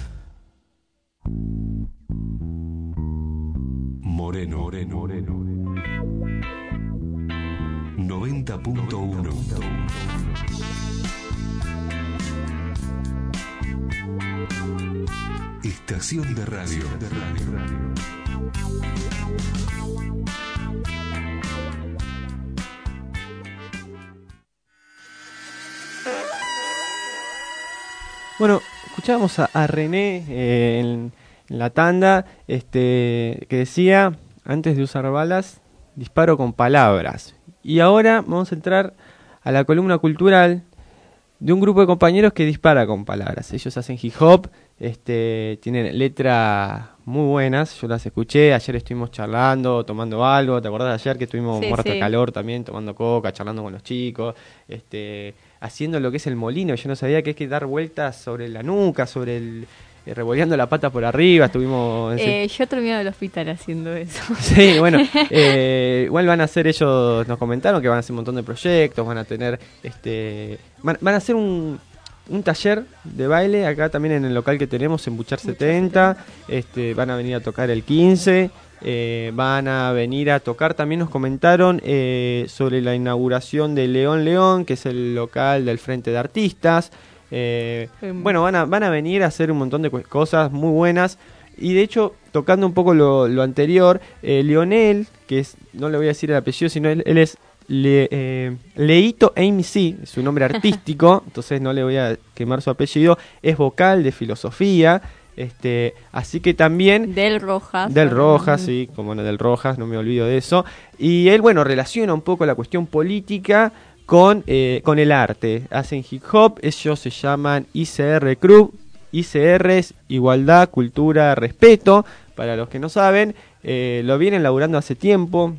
Moreno, Moreno, Moreno. noventa punto uno. Estación de radio. De radio. Bueno, escuchábamos a, a René eh, en, en la tanda, este, que decía, antes de usar balas, disparo con palabras. Y ahora vamos a entrar a la columna cultural de un grupo de compañeros que dispara con palabras. Ellos hacen hip hop, este, tienen letras muy buenas, yo las escuché, ayer estuvimos charlando, tomando algo, ¿te acordás de ayer que estuvimos sí, muertos sí. de calor también, tomando coca, charlando con los chicos, este, haciendo lo que es el molino? Yo no sabía que es que dar vueltas sobre la nuca, sobre el... Eh, revoleando la pata por arriba, estuvimos... Eh, yo terminé en el hospital haciendo eso. Sí, bueno, eh, igual van a hacer, ellos nos comentaron que van a hacer un montón de proyectos, van a tener, este van, van a hacer un, un taller de baile acá también en el local que tenemos en Buchar setenta, este van a venir a tocar el quince, eh, van a venir a tocar, también nos comentaron eh, sobre la inauguración de León León, que es el local del Frente de Artistas. Eh, bueno, van a, van a venir a hacer un montón de cosas muy buenas. Y de hecho, tocando un poco lo, lo anterior, eh, Lionel, que es, no le voy a decir el apellido, sino él, él es Le, eh, Leito A M C, es su nombre artístico, entonces no le voy a quemar su apellido, es vocal de filosofía, este, así que también... Del Rojas. Del Rojas, sí, como no, del Rojas, no me olvido de eso. Y él, bueno, relaciona un poco la cuestión política con, eh, con el arte. Hacen hip hop, ellos se llaman I C R Club. I C R es Igualdad, Cultura, Respeto, para los que no saben. Eh, lo vienen laburando hace tiempo.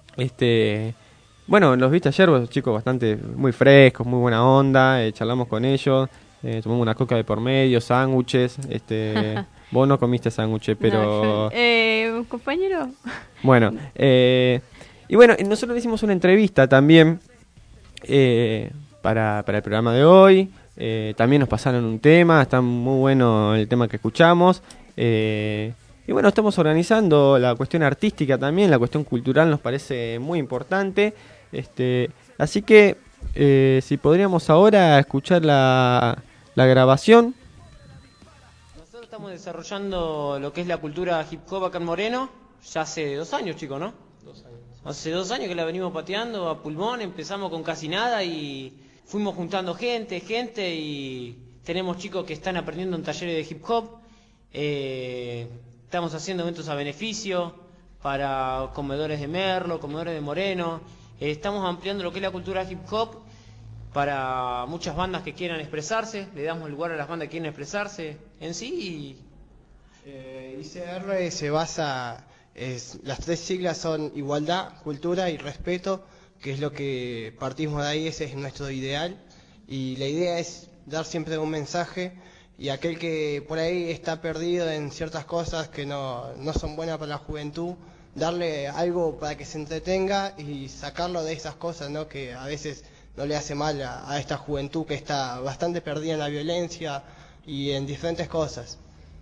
Este, bueno, los viste ayer, los chicos bastante, muy frescos, muy buena onda. Eh, charlamos con ellos, eh, tomamos una coca de por medio, sándwiches. Este, vos no comiste sándwiches, pero... No, yo, eh, compañero. Bueno, eh, y bueno, nosotros le hicimos una entrevista también eh, para, para el programa de hoy. Eh, también nos pasaron un tema, está muy bueno el tema que escuchamos. Eh, y bueno, estamos organizando la cuestión artística también, la cuestión cultural nos parece muy importante. Este, así que, eh, si podríamos ahora escuchar la, la grabación. Nosotros estamos desarrollando lo que es la cultura hip hop acá en Moreno, ya hace dos años, chicos, ¿no? Dos años. Hace dos años que la venimos pateando a pulmón, empezamos con casi nada y fuimos juntando gente, gente y tenemos chicos que están aprendiendo en talleres de hip hop. Eh, estamos haciendo eventos a beneficio para comedores de Merlo, comedores de Moreno. Eh, estamos ampliando lo que es la cultura hip hop para muchas bandas que quieran expresarse. Le damos lugar a las bandas que quieren expresarse en sí. Y... Eh, I C R se basa, es, las tres siglas son igualdad, cultura y respeto, que es lo que partimos de ahí, ese es nuestro ideal. Y la idea es dar siempre un mensaje y aquel que por ahí está perdido en ciertas cosas que no, no son buenas para la juventud, darle algo para que se entretenga y sacarlo de esas cosas, ¿no? Que a veces no le hace mal a, a esta juventud que está bastante perdida en la violencia y en diferentes cosas.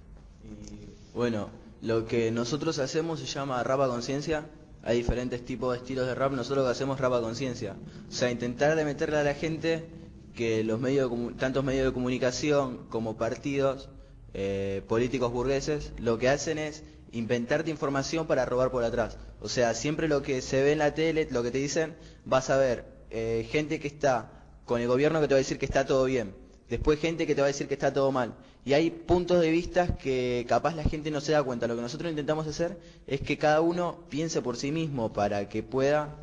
Bueno, lo que nosotros hacemos se llama rap a conciencia. Hay diferentes tipos de estilos de rap. Nosotros lo que hacemos rap a conciencia. O sea, intentar de meterle a la gente que los medios, de, tantos medios de comunicación como partidos eh, políticos burgueses, lo que hacen es inventarte información para robar por atrás. O sea, siempre lo que se ve en la tele, lo que te dicen, vas a ver eh, gente que está con el gobierno que te va a decir que está todo bien. Después gente que te va a decir que está todo mal. Y hay puntos de vista que capaz la gente no se da cuenta. Lo que nosotros intentamos hacer es que cada uno piense por sí mismo para que pueda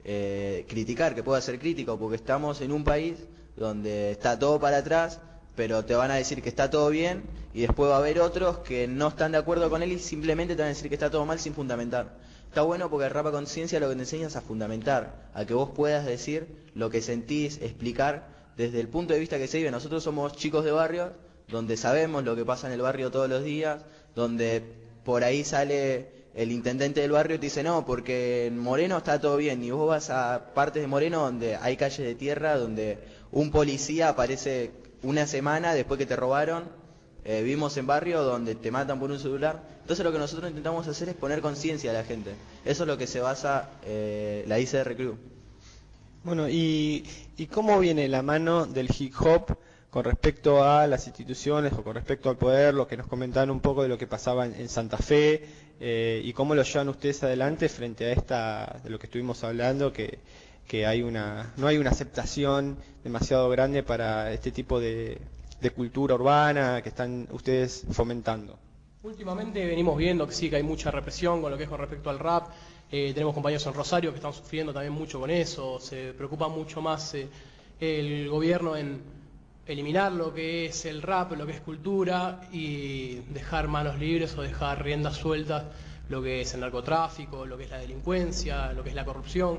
eh, criticar, que pueda ser crítico, porque estamos en un país donde está todo para atrás, pero te van a decir que está todo bien, y después va a haber otros que no están de acuerdo con él y simplemente te van a decir que está todo mal sin fundamentar. Está bueno porque el rap a conciencia lo que te enseña es a fundamentar, a que vos puedas decir lo que sentís, explicar desde el punto de vista que se vive. Nosotros somos chicos de barrio, donde sabemos lo que pasa en el barrio todos los días, donde por ahí sale el intendente del barrio y te dice no, porque en Moreno está todo bien, y vos vas a partes de Moreno donde hay calles de tierra, donde un policía aparece una semana después que te robaron. Eh, vivimos en barrio donde te matan por un celular. Entonces lo que nosotros intentamos hacer es poner conciencia a la gente. Eso es lo que se basa eh, la I C R Crew. Bueno, y, ¿y cómo viene la mano del hip hop con respecto a las instituciones o con respecto al poder? Lo que nos comentaban un poco de lo que pasaba en, en Santa Fe, eh, y cómo lo llevan ustedes adelante frente a esta, de lo que estuvimos hablando, que, que hay una, no hay una aceptación demasiado grande para este tipo de, de cultura urbana que están ustedes fomentando. Últimamente venimos viendo que sí, que hay mucha represión con lo que es con respecto al rap. Eh, tenemos compañeros en Rosario que están sufriendo también mucho con eso. Se preocupa mucho más eh, el gobierno en eliminar lo que es el rap, lo que es cultura, y dejar manos libres o dejar riendas sueltas lo que es el narcotráfico, lo que es la delincuencia, lo que es la corrupción.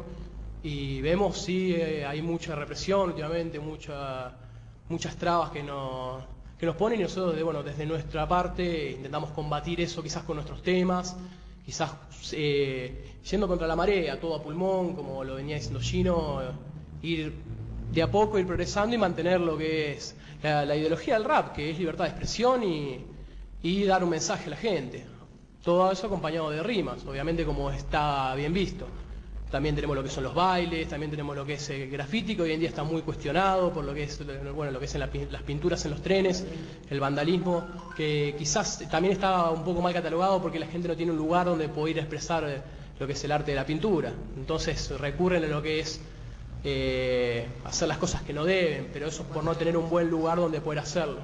Y vemos, sí, eh, hay mucha represión últimamente, mucha, muchas trabas que, no, que nos ponen, y nosotros, de, bueno, desde nuestra parte intentamos combatir eso quizás con nuestros temas, quizás eh, yendo contra la marea, todo a pulmón, como lo venía diciendo Gino, eh, ir de a poco, ir progresando y mantener lo que es la, la ideología del rap, que es libertad de expresión y, y dar un mensaje a la gente. Todo eso acompañado de rimas, obviamente, como está bien visto. También tenemos lo que son los bailes, también tenemos lo que es el graffiti, que hoy en día está muy cuestionado por lo que es, bueno, lo que es en la, las pinturas en los trenes, el vandalismo, que quizás también está un poco mal catalogado porque la gente no tiene un lugar donde poder expresar lo que es el arte de la pintura. Entonces recurren a lo que es eh, hacer las cosas que no deben, pero eso es por no tener un buen lugar donde poder hacerlo.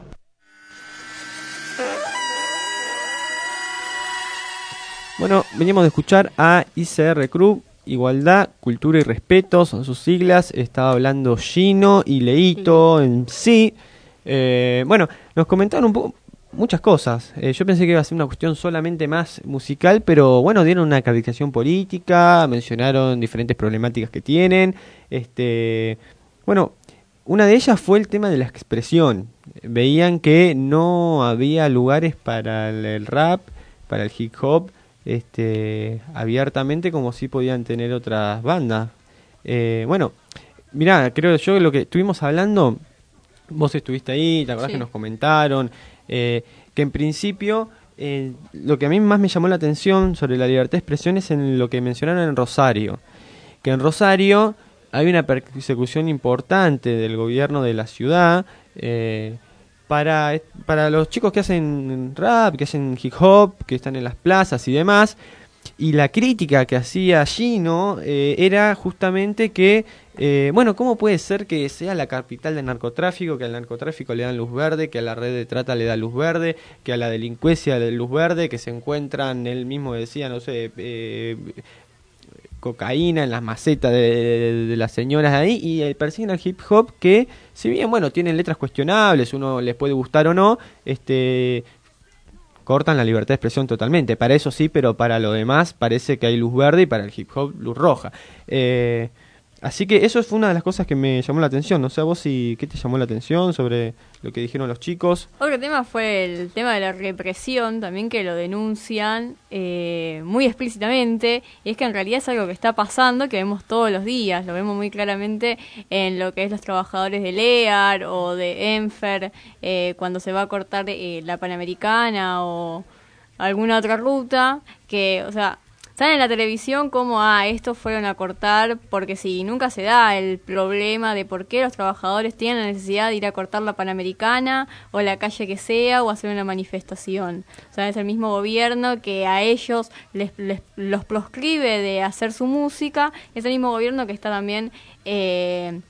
Bueno, venimos de escuchar a I C R Crew. Igualdad, cultura y respeto son sus siglas. Estaba hablando Gino y Leito en sí. Eh, bueno, nos comentaron un poco muchas cosas. Eh, yo pensé que iba a ser una cuestión solamente más musical, pero bueno, dieron una calificación política, mencionaron diferentes problemáticas que tienen. Este, bueno, una de ellas fue el tema de la expresión. Veían que no había lugares para el rap, para el hip hop, este abiertamente como si podían tener otras bandas. Eh, bueno, mirá, creo yo lo que estuvimos hablando, vos estuviste ahí, la verdad sí. Que nos comentaron eh, que en principio eh, lo que a mí más me llamó la atención sobre la libertad de expresión es en lo que mencionaron en Rosario, que en Rosario hay una persecución importante del gobierno de la ciudad eh, Para, para los chicos que hacen rap, que hacen hip hop, que están en las plazas y demás. Y la crítica que hacía Gino eh, era justamente que, eh, bueno, ¿cómo puede ser que sea la capital del narcotráfico, que al narcotráfico le dan luz verde, que a la red de trata le da luz verde, que a la delincuencia le da luz verde, que se encuentran, él mismo decía, no sé, eh, cocaína en las macetas de, de, de las señoras ahí, y eh, persiguen al hip hop que, si bien, bueno, tienen letras cuestionables, uno les puede gustar o no, este cortan la libertad de expresión totalmente. Para eso sí, pero para lo demás parece que hay luz verde y para el hip hop luz roja. Eh, así que eso fue una de las cosas que me llamó la atención. No sé a vos si qué te llamó la atención sobre lo que dijeron los chicos. Otro tema fue el tema de la represión, también que lo denuncian eh, muy explícitamente, y es que en realidad es algo que está pasando, que vemos todos los días, lo vemos muy claramente en lo que es los trabajadores de LEAR o de Enfer, eh, cuando se va a cortar eh, la Panamericana o alguna otra ruta, que, o sea, sale en la televisión como, ah, estos fueron a cortar, porque si nunca se da el problema de por qué los trabajadores tienen la necesidad de ir a cortar la Panamericana o la calle que sea o hacer una manifestación. O sea, es el mismo gobierno que a ellos les, les los proscribe de hacer su música, es el mismo gobierno que está también eh,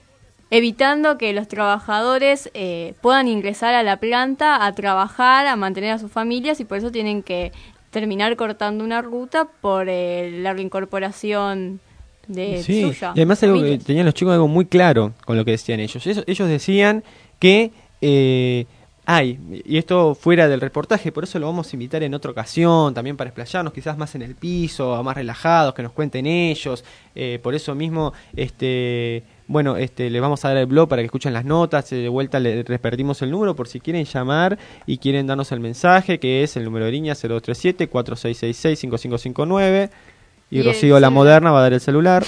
evitando que los trabajadores eh, puedan ingresar a la planta a trabajar, a mantener a sus familias, y por eso tienen que terminar cortando una ruta por eh, la reincorporación de sí, suya. Y además algo familias. que tenían los chicos algo muy claro con lo que decían ellos. Ellos, ellos decían que eh, hay, y esto fuera del reportaje, por eso lo vamos a invitar en otra ocasión, también para explayarnos quizás más en el piso, más relajados, que nos cuenten ellos. Eh, por eso mismo, este... Bueno, este, les vamos a dar el blog para que escuchen las notas. De vuelta les repetimos el número por si quieren llamar y quieren darnos el mensaje, que es el número de línea cero dos tres siete, cuatro seis seis seis, cinco cinco cinco nueve. Y, y Rocío, la moderna, va a dar el celular.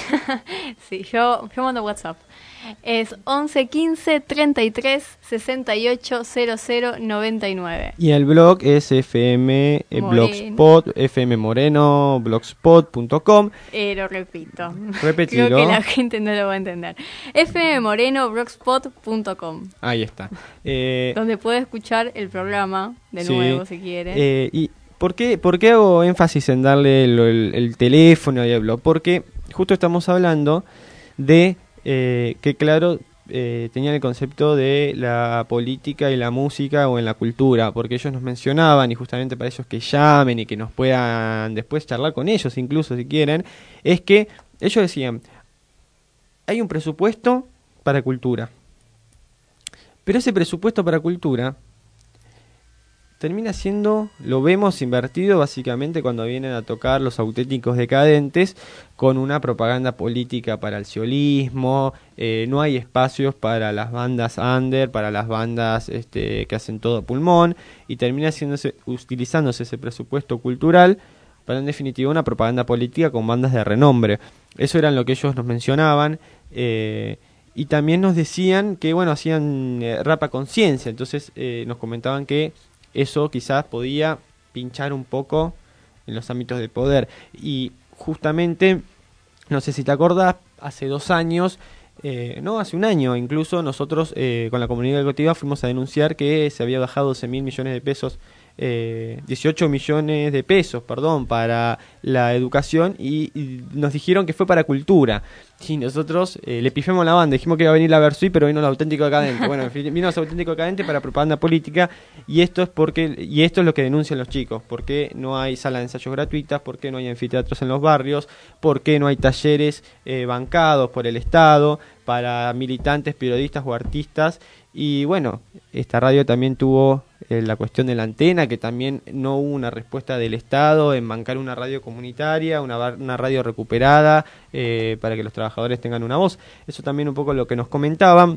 Sí, yo, yo mando WhatsApp. Es once quince treinta y tres sesenta y ocho cero cero noventa y nueve. Y el blog es fm eh, blogspot, fm moreno blogspot punto com. Eh, lo repito. Repetilo. Creo que la gente no lo va a entender. fm moreno blogspot punto com. Ahí está. Eh, donde puede escuchar el programa de sí, nuevo si quiere. Eh, y ¿por qué, ¿Por qué hago énfasis en darle el, el, el teléfono y el blog? Porque justo estamos hablando de Eh, que claro, eh, tenían el concepto de la política y la música o en la cultura, porque ellos nos mencionaban, y justamente para ellos que llamen y que nos puedan después charlar con ellos incluso si quieren, es que ellos decían, hay un presupuesto para cultura, pero ese presupuesto para cultura termina siendo, lo vemos invertido básicamente cuando vienen a tocar los auténticos decadentes, con una propaganda política para el siolismo. Eh, no hay espacios para las bandas under, para las bandas este, que hacen todo a pulmón, y termina haciéndose, utilizándose ese presupuesto cultural para en definitiva una propaganda política con bandas de renombre. Eso era lo que ellos nos mencionaban. eh, y también nos decían que bueno, hacían eh, rap a conciencia, entonces eh, nos comentaban que eso quizás podía pinchar un poco en los ámbitos de poder. Y justamente, no sé si te acordás, hace dos años, eh, no, hace un año incluso, nosotros eh, con la comunidad educativa fuimos a denunciar que se había bajado doce mil millones de pesos, eh, dieciocho millones de pesos, perdón, para la educación, y, y nos dijeron que fue para cultura. Y nosotros eh, le pifemos la banda, dijimos que iba a venir la Versuit, pero vino el auténtico decadente. Bueno, vino el auténtico decadente para propaganda política, y esto es porque y esto es lo que denuncian los chicos. ¿Por qué no hay salas de ensayos gratuitas? ¿Por qué no hay anfiteatros en los barrios? ¿Por qué no hay talleres eh, bancados por el Estado para militantes, periodistas o artistas? Y bueno, esta radio también tuvo eh, la cuestión de la antena, que también no hubo una respuesta del Estado en bancar una radio comunitaria, una, una radio recuperada, eh, para que los trabajadores tengan una voz. Eso también un poco lo que nos comentaban.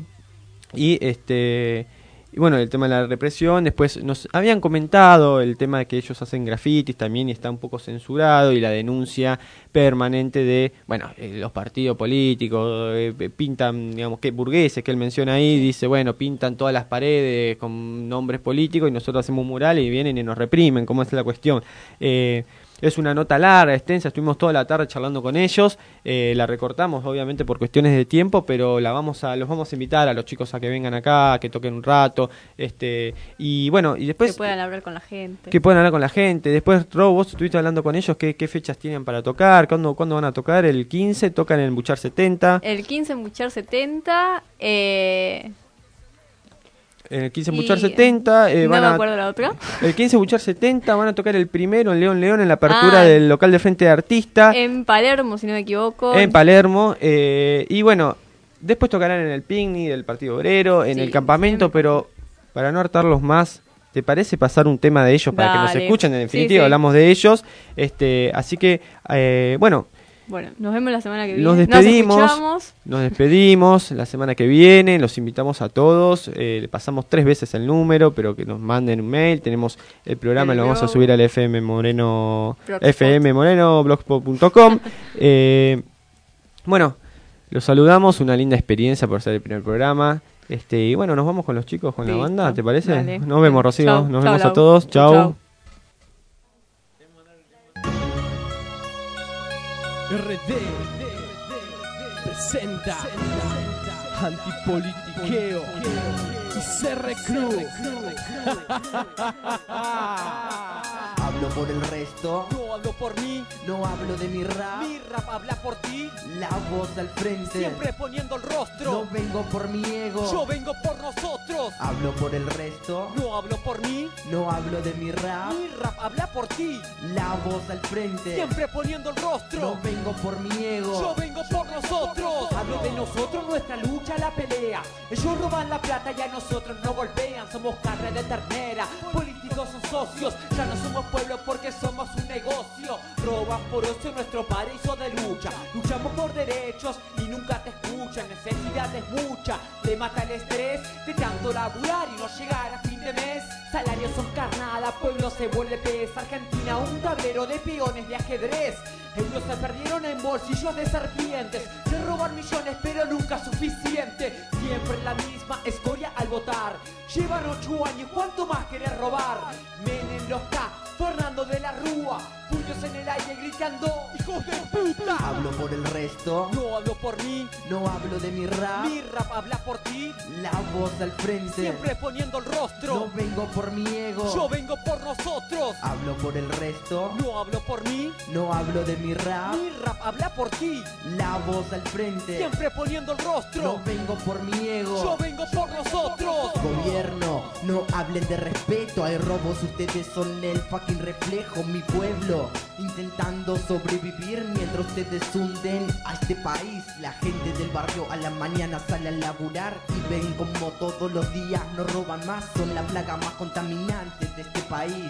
Y este y bueno, el tema de la represión. Después nos habían comentado el tema de que ellos hacen grafitis también y está un poco censurado, y la denuncia permanente de, bueno, eh, los partidos políticos eh, pintan, digamos, que burgueses que él menciona ahí, dice, bueno, pintan todas las paredes con nombres políticos y nosotros hacemos un mural y vienen y nos reprimen. ¿Cómo es la cuestión? Eh, Es una nota larga, extensa, estuvimos toda la tarde charlando con ellos, eh, la recortamos obviamente por cuestiones de tiempo, pero la vamos a, los vamos a invitar a los chicos a que vengan acá, que toquen un rato, este y bueno, y después... Que puedan hablar con la gente. Que puedan hablar con la gente. Después, Rob, vos estuviste hablando con ellos, ¿qué, qué fechas tienen para tocar? ¿Cuándo, ¿Cuándo van a tocar? El quince, tocan en Buchar setenta. El quince en Buchar setenta, eh... En el quince Buchar setenta eh, no van me a, acuerdo la otra. El quince Buchar setenta van a tocar el primero en León León en la apertura ah, del local de Frente de Artista. En Palermo, si no me equivoco. En Palermo. Eh, y bueno, después tocarán en el picnic del Partido Obrero, en sí, el campamento, pero para no hartarlos más, ¿te parece pasar un tema de ellos para Dale. que nos escuchen? En definitiva, sí, sí. hablamos de ellos. Este, así que, eh, bueno, Bueno, nos vemos la semana que viene. Nos despedimos. Nos escuchamos. Nos despedimos la semana que viene. Los invitamos a todos. Eh, le pasamos tres veces el número, pero que nos manden un mail. Tenemos el programa, el lo vamos blog. a subir al F M Moreno, F M Moreno blogspot punto com. eh, bueno, los saludamos. Una linda experiencia por ser el primer programa. Este, y bueno, nos vamos con los chicos, con sí, la banda, ¿te parece? Dale. Nos vemos, Rocío. Chau. Nos chau, vemos Lau. a todos. Chau. chau. R D presenta Antipolitiqueo y C R Cruz. Hablo por el resto, no hablo por mí, no hablo de mi rap, mi rap habla por ti, la voz al frente, siempre poniendo el rostro, no vengo por mi ego, yo vengo por nosotros. Hablo por el resto, no hablo por mí, no hablo de mi rap, mi rap habla por ti, la voz al frente, siempre poniendo el rostro, no vengo por mi ego, yo vengo por nosotros. Hablo de nosotros, nuestra lucha, la pelea. Ellos roban la plata y a nosotros nos golpean. Somos carne de ternera, políticos son socios. Ya no somos pueblo porque somos un negocio. Roban por ocio nuestro paraíso de lucha. Luchamos por derechos y nunca te escuchan. Necesidad es mucha, te mata el estrés de tanto laburar y no llegar a fin de mes. Salarios son carnada, pueblo se vuelve pez. Argentina un tablero de peones de ajedrez. Euros se perdieron en bolsillos de serpientes. Se roban millones pero nunca suficiente. Siempre la misma escoria al votar. Llevan ocho años, ¿cuánto más querés robar? Menem los K, Fernando de la Rúa, puños en el aire gritando ¡hijos de puta! Hablo por el resto, no hablo por mí, no hablo de mi rap, mi rap habla por ti, la voz al frente, siempre poniendo el rostro, no vengo por mi ego, yo vengo por nosotros. Hablo por el resto, no hablo por mí, no hablo de mi rap, mi rap habla por ti, la voz al frente, siempre poniendo el rostro, no vengo por mi ego, yo vengo por nosotros. Gobierno, no hablen de respeto, hay robos, ustedes son el fucking reflejo. Mi pueblo intentando sobrevivir mientras ustedes hunden a este país. La gente del barrio a la mañana sale a laburar y ven como todos los días nos roban más. Son la plaga más contaminante de este país.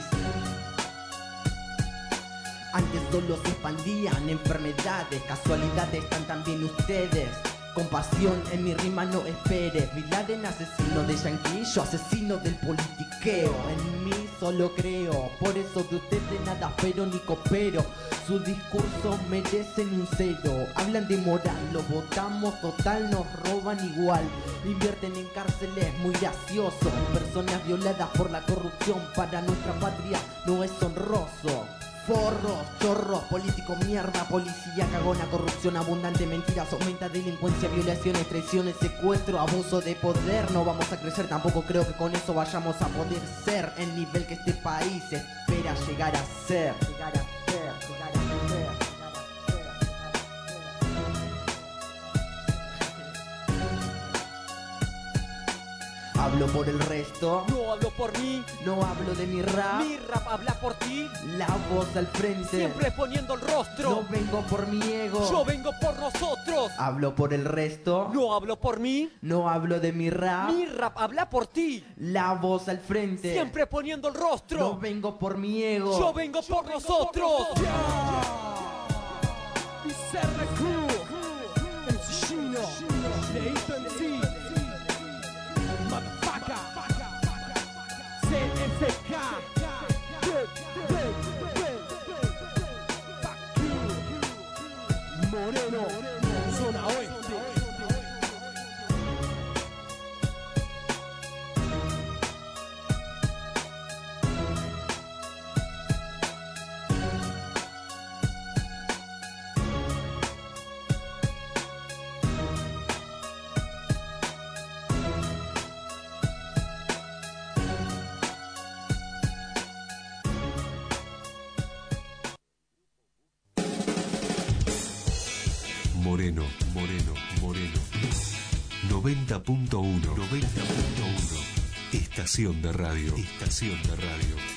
Antes solo se expandían enfermedades, casualidades están también ustedes. Compasión en mi rima no esperes. Bin Laden asesino de yanqui, yo asesino del politiqueo. En mí solo creo, por eso de ustedes nada espero ni coopero. Sus discursos merecen un cero. Hablan de moral, lo votamos total, nos roban igual. Invierten en cárceles, muy gracioso. Personas violadas por la corrupción, para nuestra patria no es honroso. Forros, chorros, político mierda, policía cagona, corrupción abundante, mentiras, aumenta delincuencia, violaciones, traiciones, secuestro, abuso de poder. No vamos a crecer, tampoco creo que con eso vayamos a poder ser el nivel que este país espera llegar a ser. Llegar a ser, llegar a ser. Hablo por el resto, no hablo por mí, no hablo de mi rap, mi rap habla por ti, la voz al frente, siempre poniendo el rostro, no vengo por mi ego, yo vengo por nosotros. Hablo por el resto, no hablo por mí, no hablo de mi rap, mi rap habla por ti, la voz al frente, siempre poniendo el rostro, no vengo por mi ego, yo vengo por yo nosotros. Vengo por C R Cruz, M C Chino, Leito M C, Motherfucker, C F K, Fuck you, Moreno, zona oeste. Moreno, Moreno, Moreno. noventa punto uno. noventa punto uno. Estación de radio. Estación de radio.